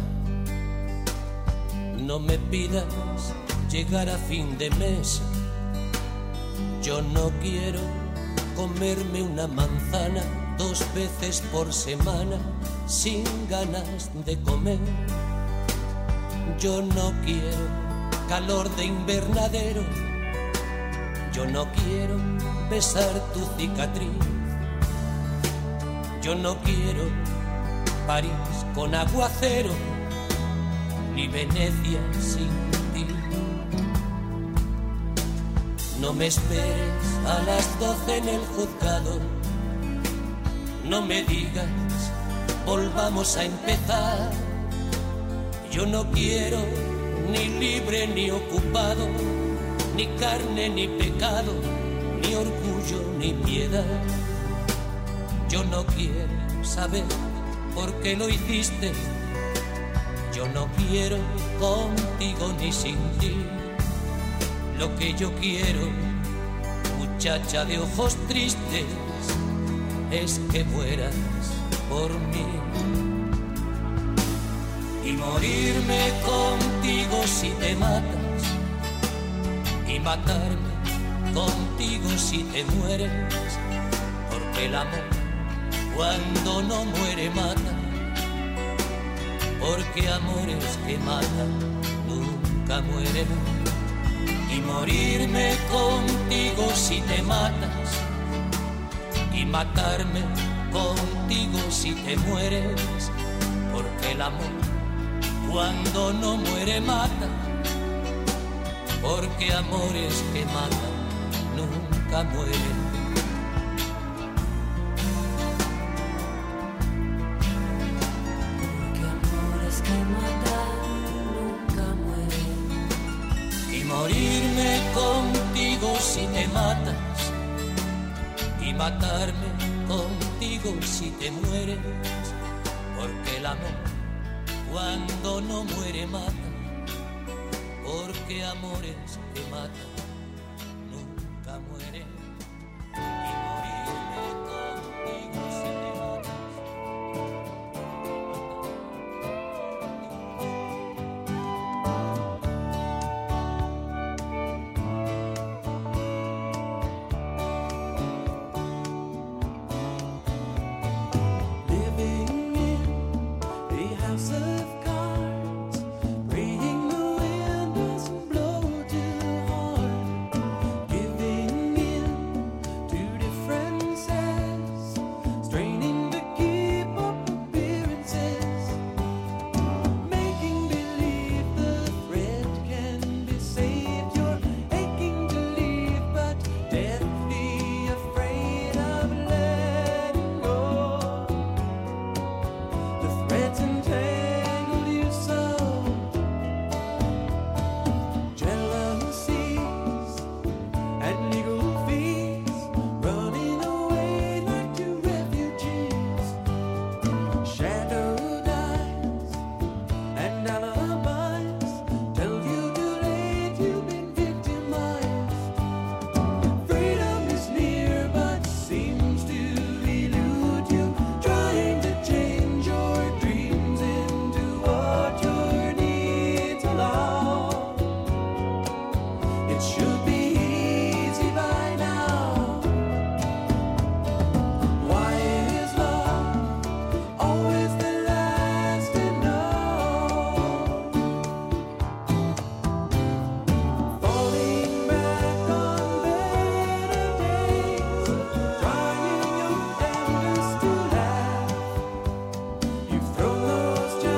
No me pidas llegar a fin de mes. Yo no quiero comerme una manzana dos veces por semana sin ganas de comer. Yo no quiero calor de invernadero. Yo no quiero besar tu cicatriz. Yo no quiero París con aguacero, ni Venecia sin ti. No me esperes a las doce en el juzgado. No me digas, volvamos a empezar. Yo no quiero ni libre ni ocupado, ni carne ni pecado, ni orgullo ni piedad. Yo no quiero saber por qué lo hiciste. Yo no quiero contigo ni sin ti. Lo que yo quiero, muchacha de ojos tristes, es que mueras por mí. Y morirme contigo si te matas, y matarme contigo si te mueres, porque el amor cuando no muere mata, porque amores que matan nunca mueren. Y morirme contigo si te matas, y matarme contigo si te mueres, porque el amor cuando no muere mata, porque amores que matan nunca mueren. Morirme contigo si te matas, y matarme contigo si te mueres, porque el amor cuando no muere mata, porque amores que matan nunca mueren. Y morirme contigo si te matas.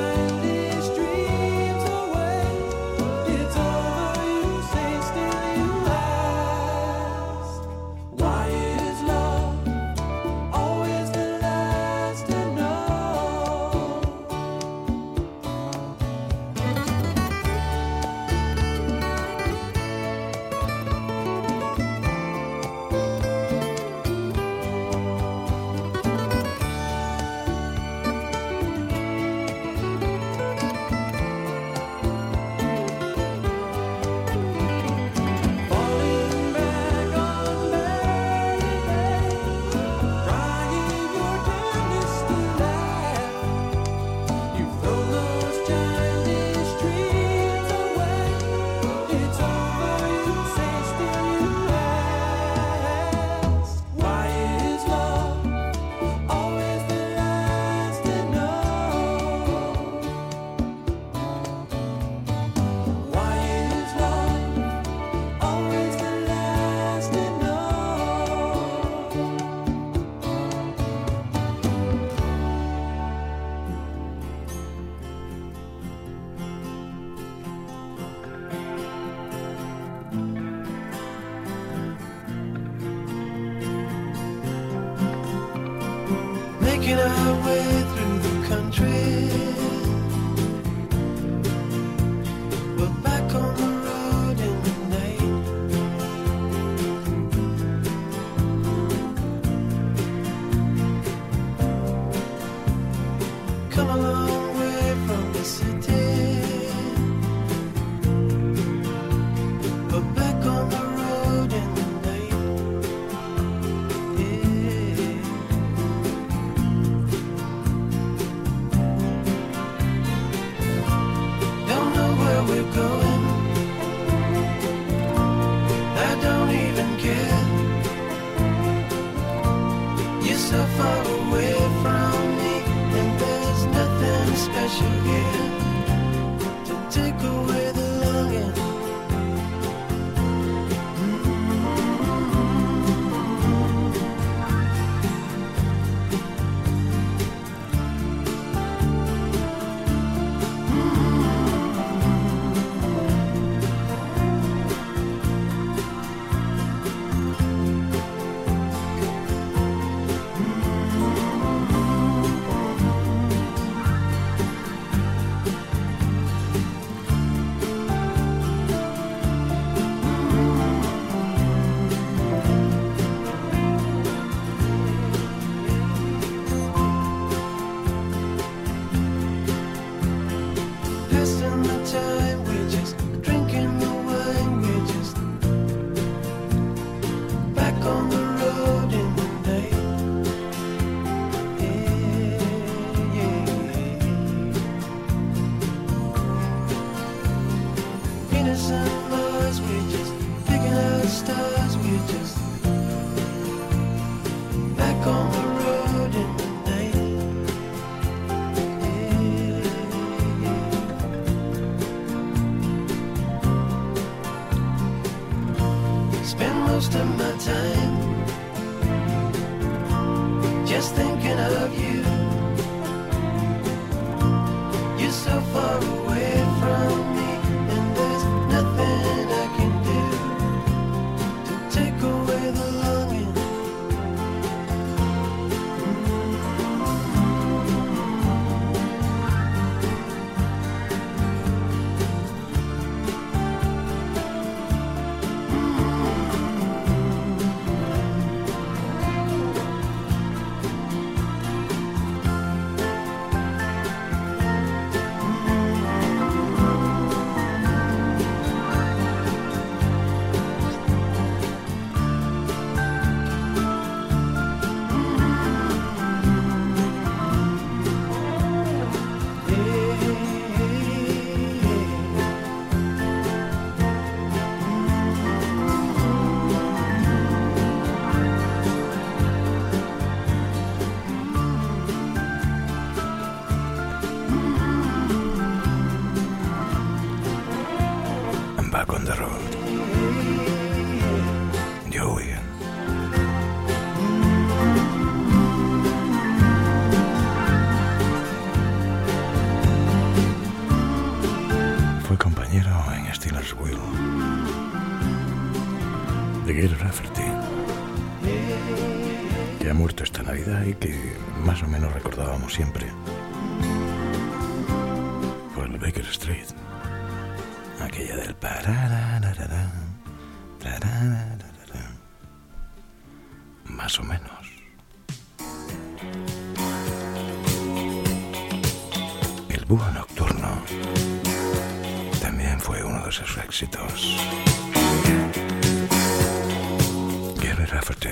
It's over, you say still you making our way through the country. We're back on the road in the night. Come a long way from the city. We're back on the road in the night. Yeah. Don't know where we're going. I don't even care. You're so far away from me, and there's nothing special here to take away the longing. Passing the time, we're just drinking the wine, we're just back on the road in the night. Yeah, yeah. Innocent loves, we're just picking out stars, we're just back on the road in the night. Spend most of my time just thinking of you. You're so far away from me, and there's nothing I can do to take away the longing. I'm back on the road. Joey. Fue compañero en Steelers Wheel de Gary Rafferty, que ha muerto esta Navidad y que más o menos recordábamos siempre por el Baker Street, aquella del pararararara, tararararara, más o menos. El Búho Nocturno también fue uno de sus éxitos. Gary Rafferty.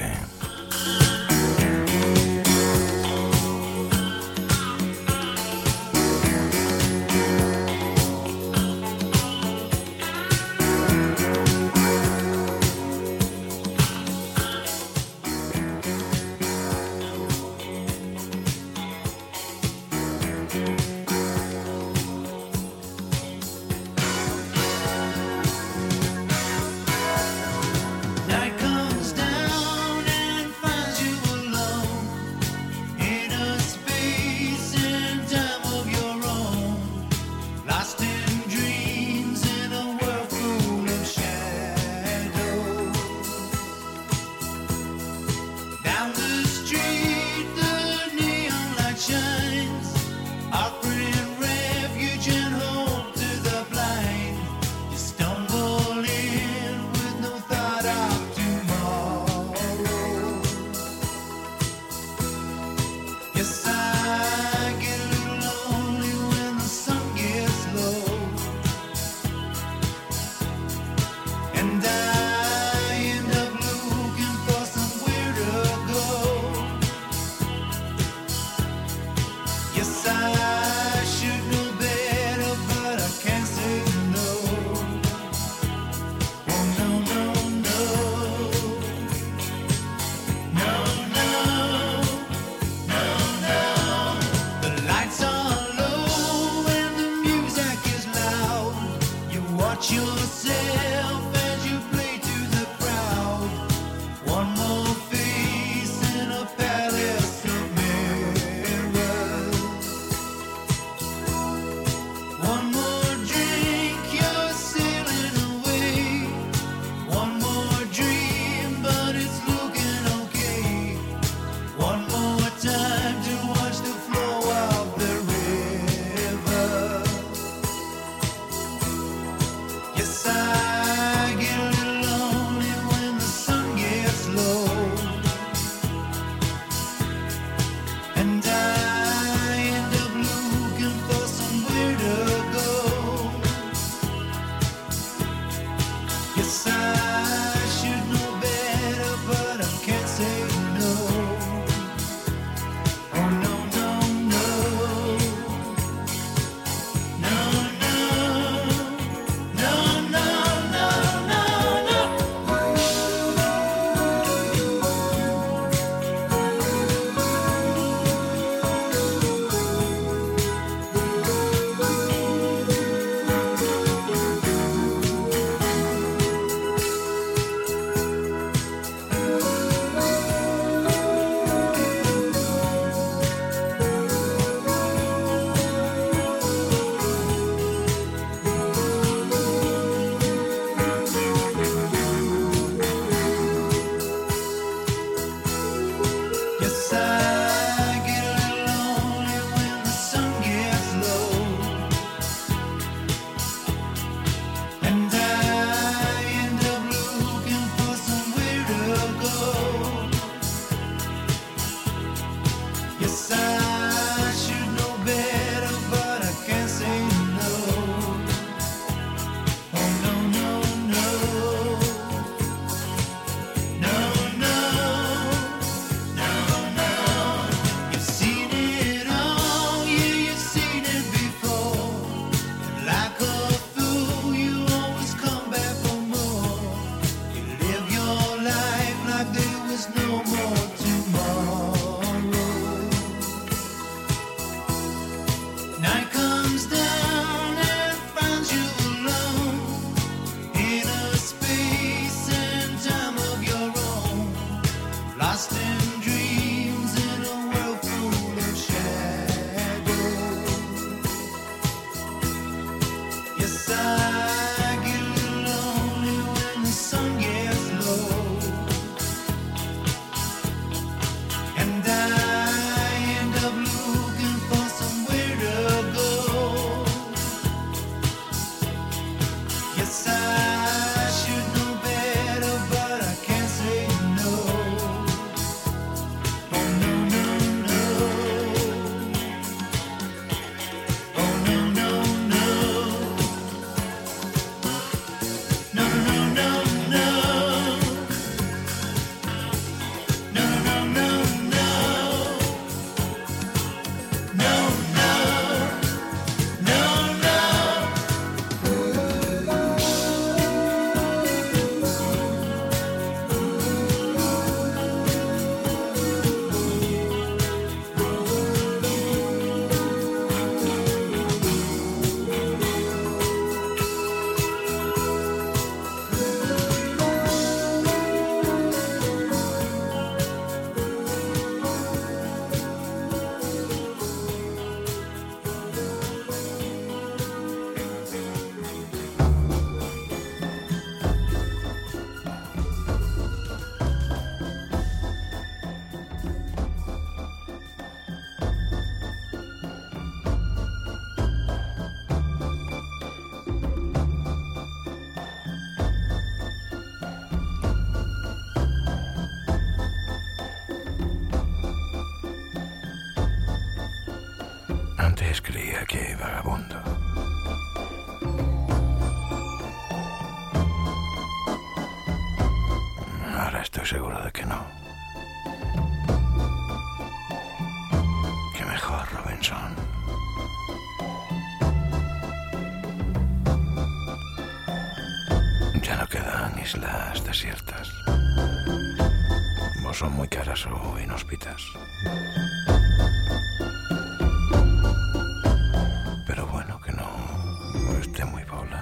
Night comes down and finds you And I end up looking for somewhere to go. Yes, I should know better, but I can't say no. Oh, no, no, no. No, no. No, no. The lights are low and the music is loud. You watch yourself as you play to the crowd. One more face in a palace of mirrors. One more drink, you're sailing away. One more dream, but it's looking okay. One more time to watch the flow of the river. Yes, I get a little lonely when the sun gets low. And I end up looking for somewhere to go. Yes, I should know better, but I can't say no. Oh, no, no, no. No, no. No, no, no, no, no. Yes, I get a little lonely when the sun gets low. And I end up looking for somewhere to go. Yes, I should know better, but I can't say no. Oh, no, no, no. No, no. No, no. You've seen it all, yeah, you've seen it before. Like a fool, you always come back for more. You live your life like there was no more tomorrow. Night comes down and finds you alone in a space and time of your own. Lost in dreams in a world full of shadows. Yes, I get a little lonely when the sun gets low. And I end up looking for somewhere to go. Yes, I should know better, but I can't say no. Oh, no, no, no. Oh, no, no, no. No, no, no, no. No, no, no, no. No, no. No, no. Antes creía que vagabundo. estoy seguro de que no. Que mejor, Robinson. Ya no quedan islas desiertas. Vos son muy caras o inhóspitas. Pero bueno, que no esté muy Paula.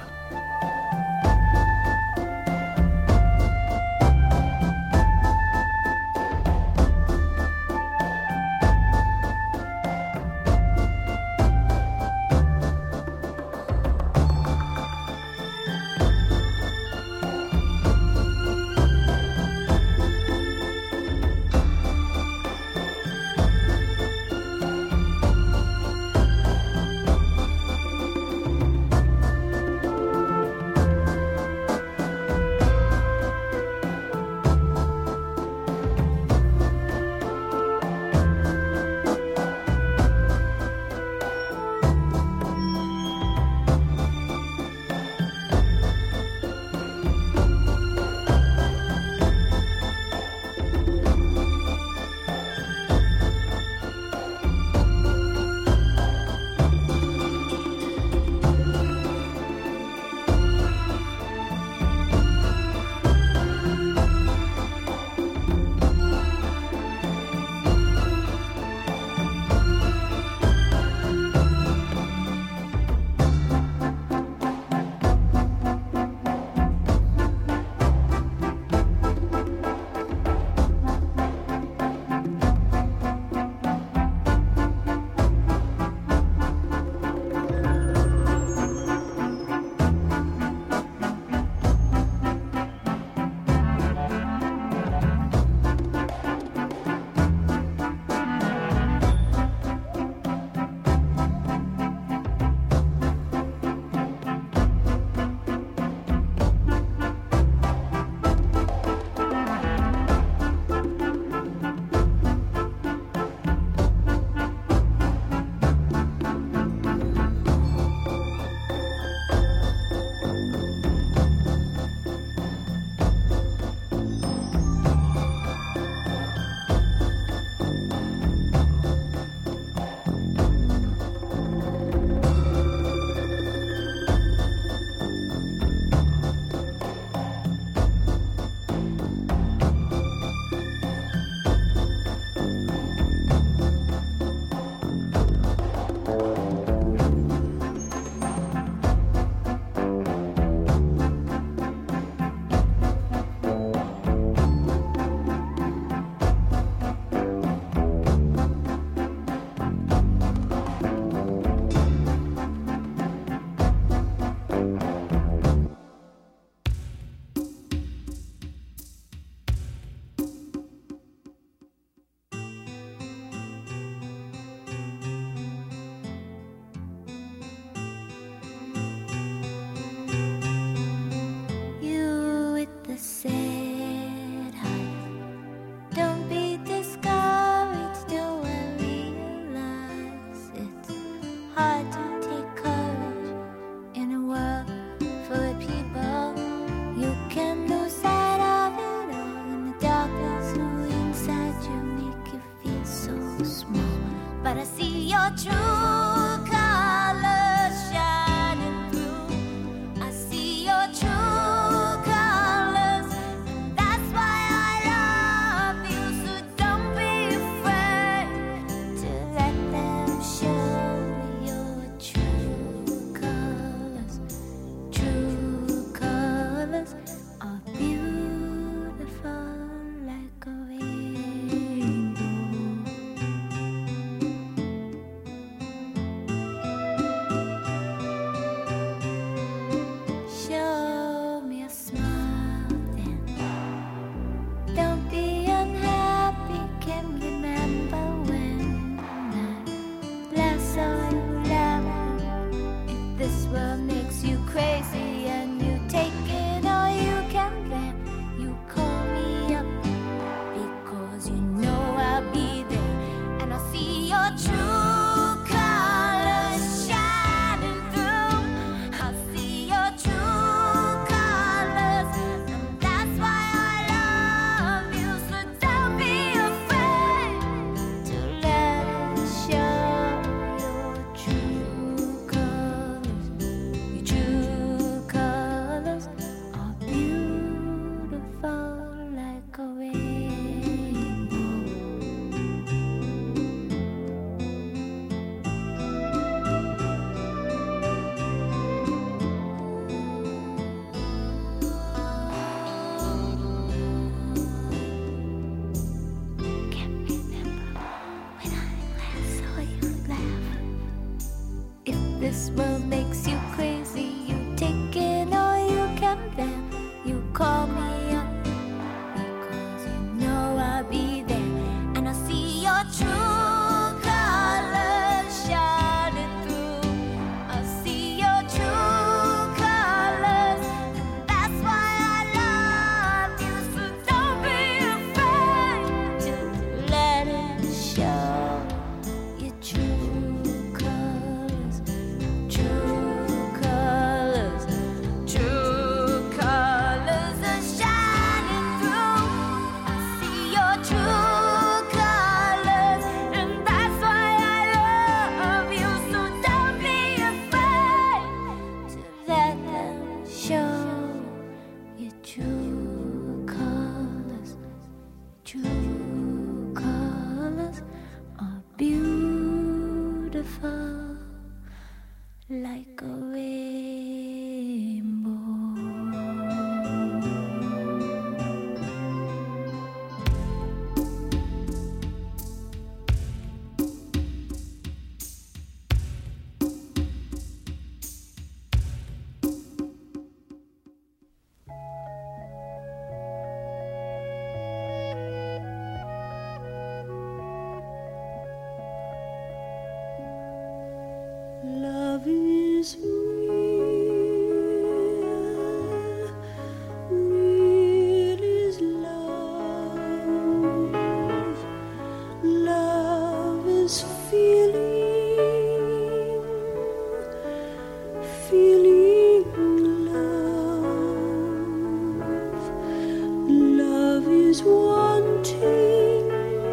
is wanting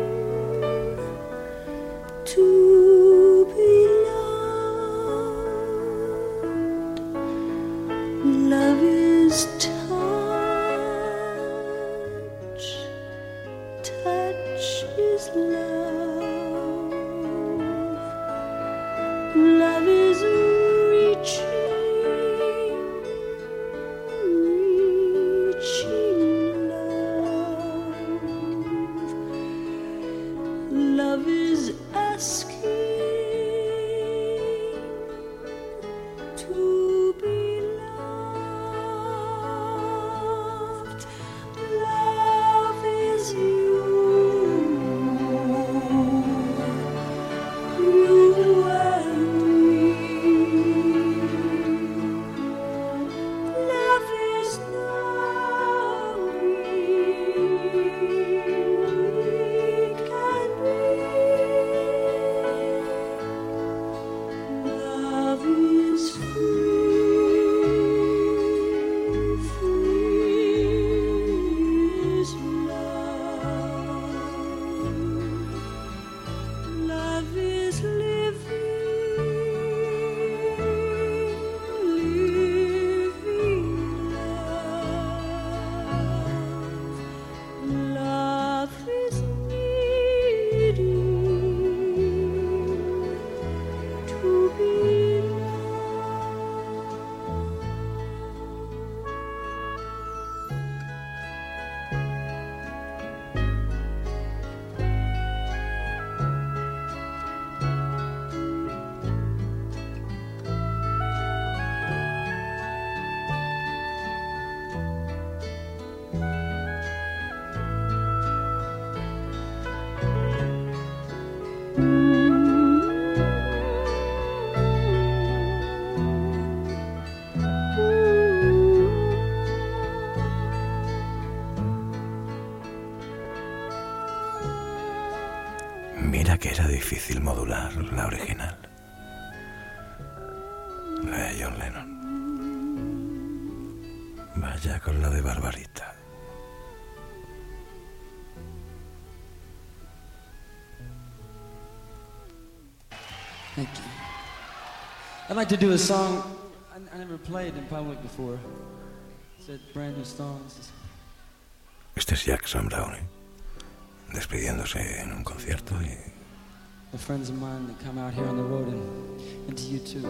to be loved. Love is touch, touch is love. Love is reaching, reaching love. Love is asking to be loved. Love is you, you and me. Love is knowing we can be. Love is free, free is love. Love is living, living love. Love is needing to be Mira que era difícil modular la original, la de John Lennon. Vaya con la de Barbarita. Thank you. I'd like to do a song I, I never played in public before. It's a brand new song. This is- Este es Jackson Browne, despidiéndose en un concierto y The friends of mine that come out here on the road and, and to you too.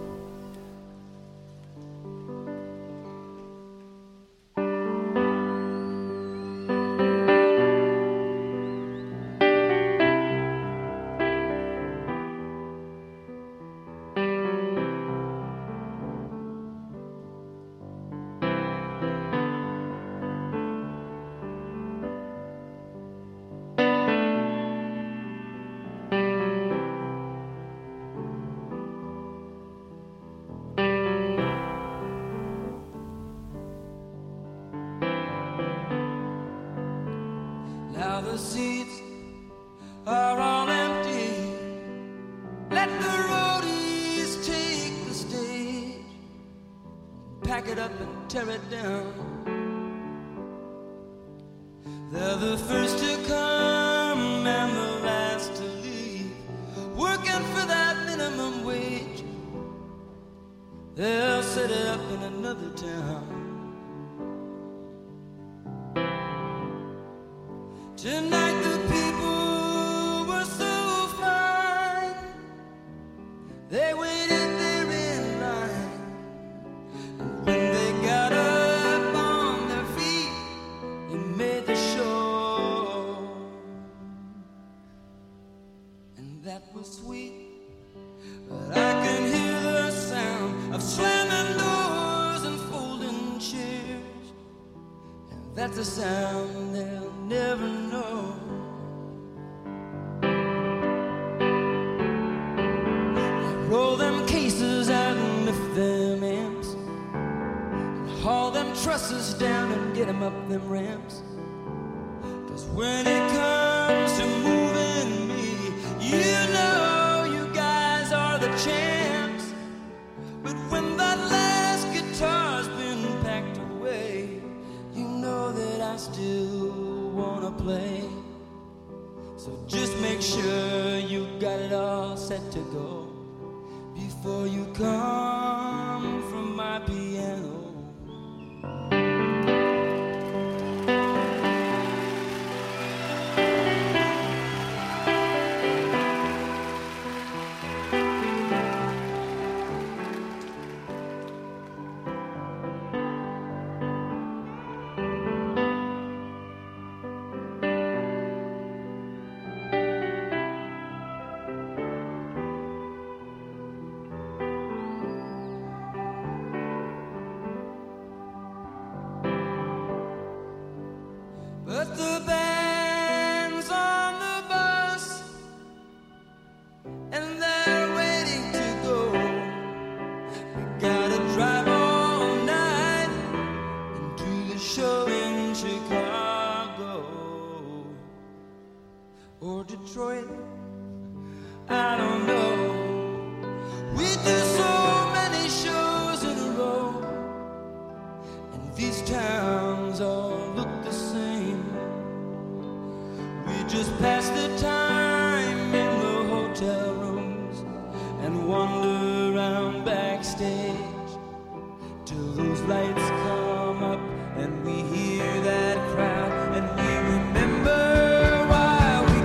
Now the seats are all empty. Let the roadies take the stage, pack it up and tear it down. They're the first to come and the last to leave, working for that minimum wage. They'll set it up in another town. Tonight the people were so fine. They waited there in line, and when they got up on their feet, they made the show. And that was sweet, but I can hear the sound of slamming doors and folding chairs, and that's a sound they'll never know. Roll them cases out and lift them amps, and haul them trusses down and get them up them ramps. 'Cause when it comes to moving me, you know you guys are the champs. But when that last guitar's been packed away, you know that I still want play. So just make sure you got it all set to go before you come from my piano. But the band's on the bus and they're waiting to go. We gotta drive all night and do the show in Chicago or Detroit. I don't know. We do so many shows in a row, and these towns all look the same. We just pass the time in the hotel rooms and wander around backstage till those lights come up and we hear that crowd and we remember why we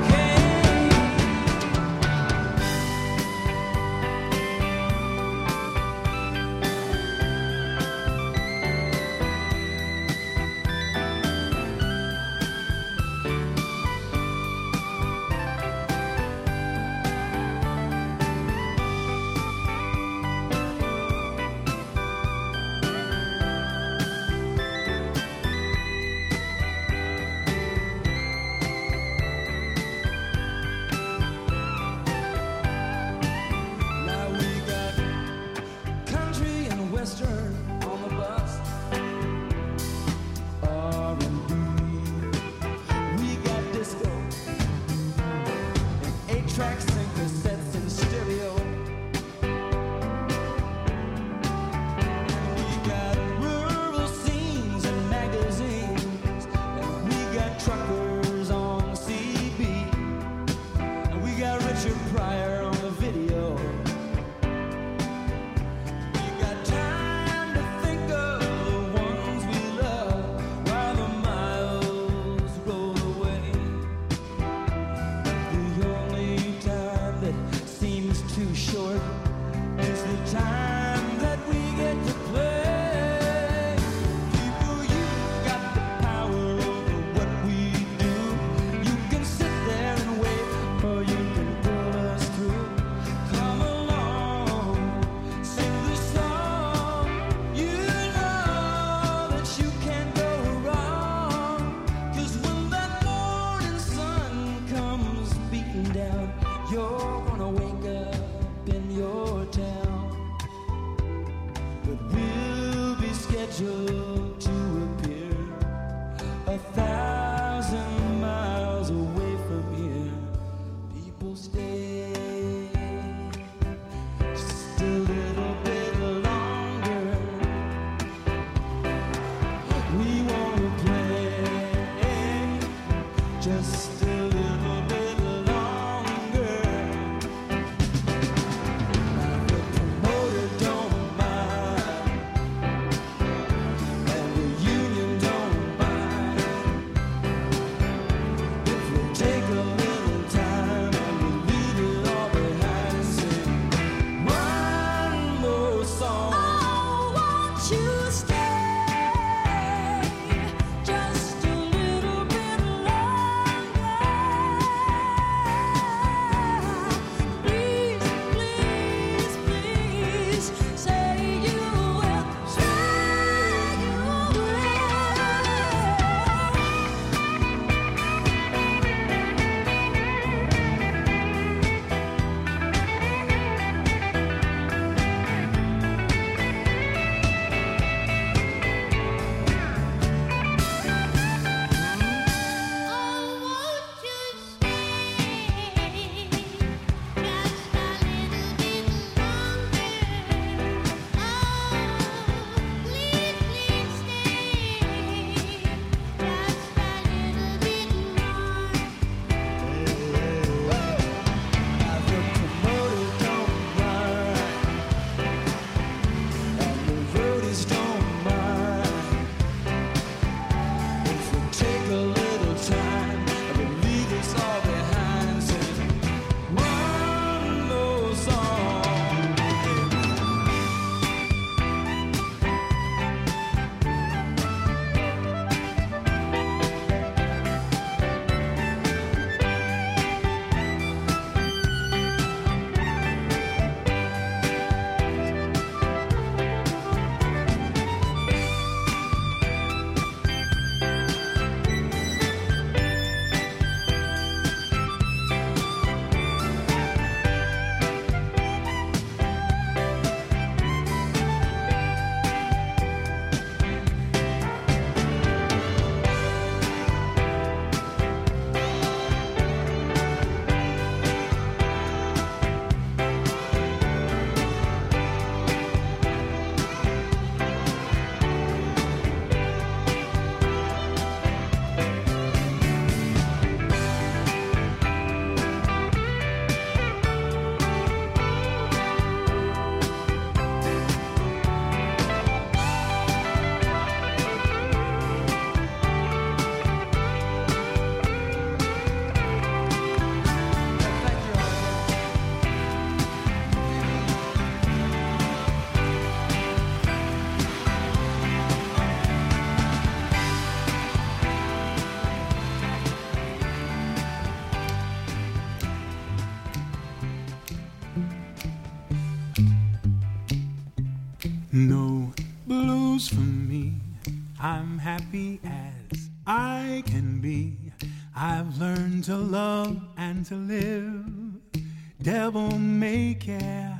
I'm happy as I can be. I've learned to love and to live. Devil may care.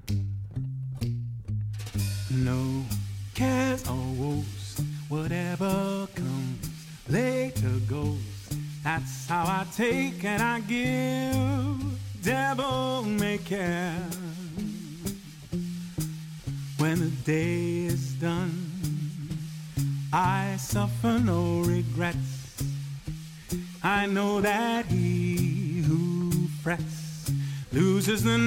No cares or woes, whatever comes later goes. That's how I take and I give. Devil may care. When the day is done, I suffer no regrets. I know that he who frets loses the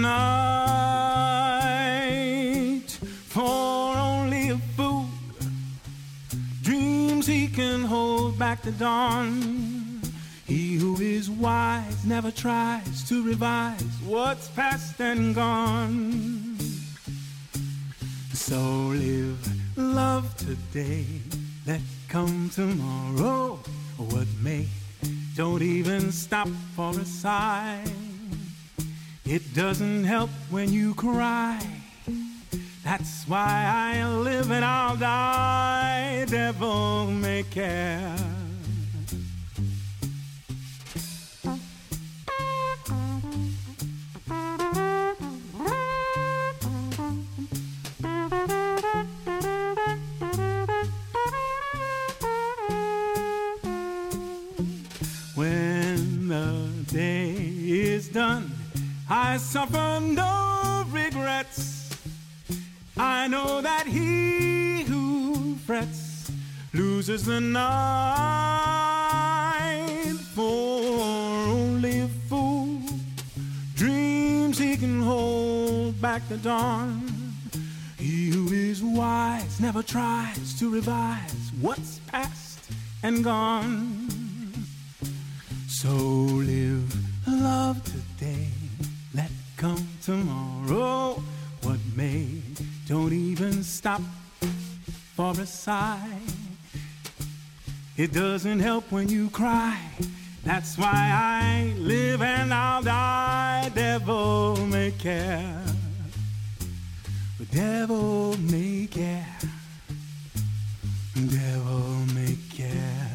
night. For only a fool dreams he can hold back the dawn. He who is wise never tries to revise what's past and gone. So live, love today, let come tomorrow what may. Don't even stop for a sigh. It doesn't help when you cry. That's why I live and I'll die. Devil may care. When the day is done, I suffer no regrets. I know that he who frets loses the night. For only a fool dreams he can hold back the dawn. He who is wise never tries to revise what's past and gone. So live, love today, let come tomorrow what may. Don't even stop for a sigh. It doesn't help when you cry. That's why I live and I'll die. Devil may care. The devil may care. Devil may care.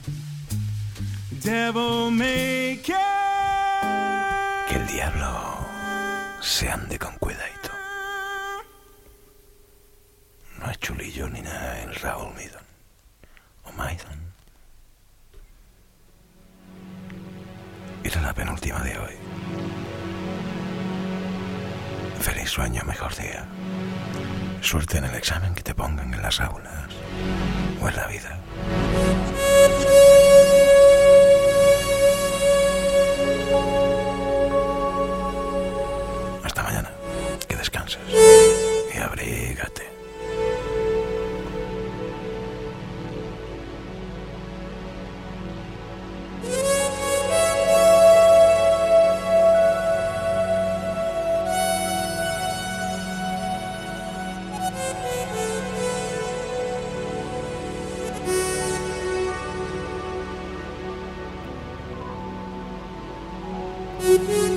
Devil may care. Que el diablo se ande con cuidadito. No es chulillo ni nada el Raúl Midon o Maidon. Era la penúltima de hoy. Feliz sueño, mejor día. Suerte en el examen que te pongan en las aulas o en la vida. Hasta mañana. Que descanses y abrígate. Thank you.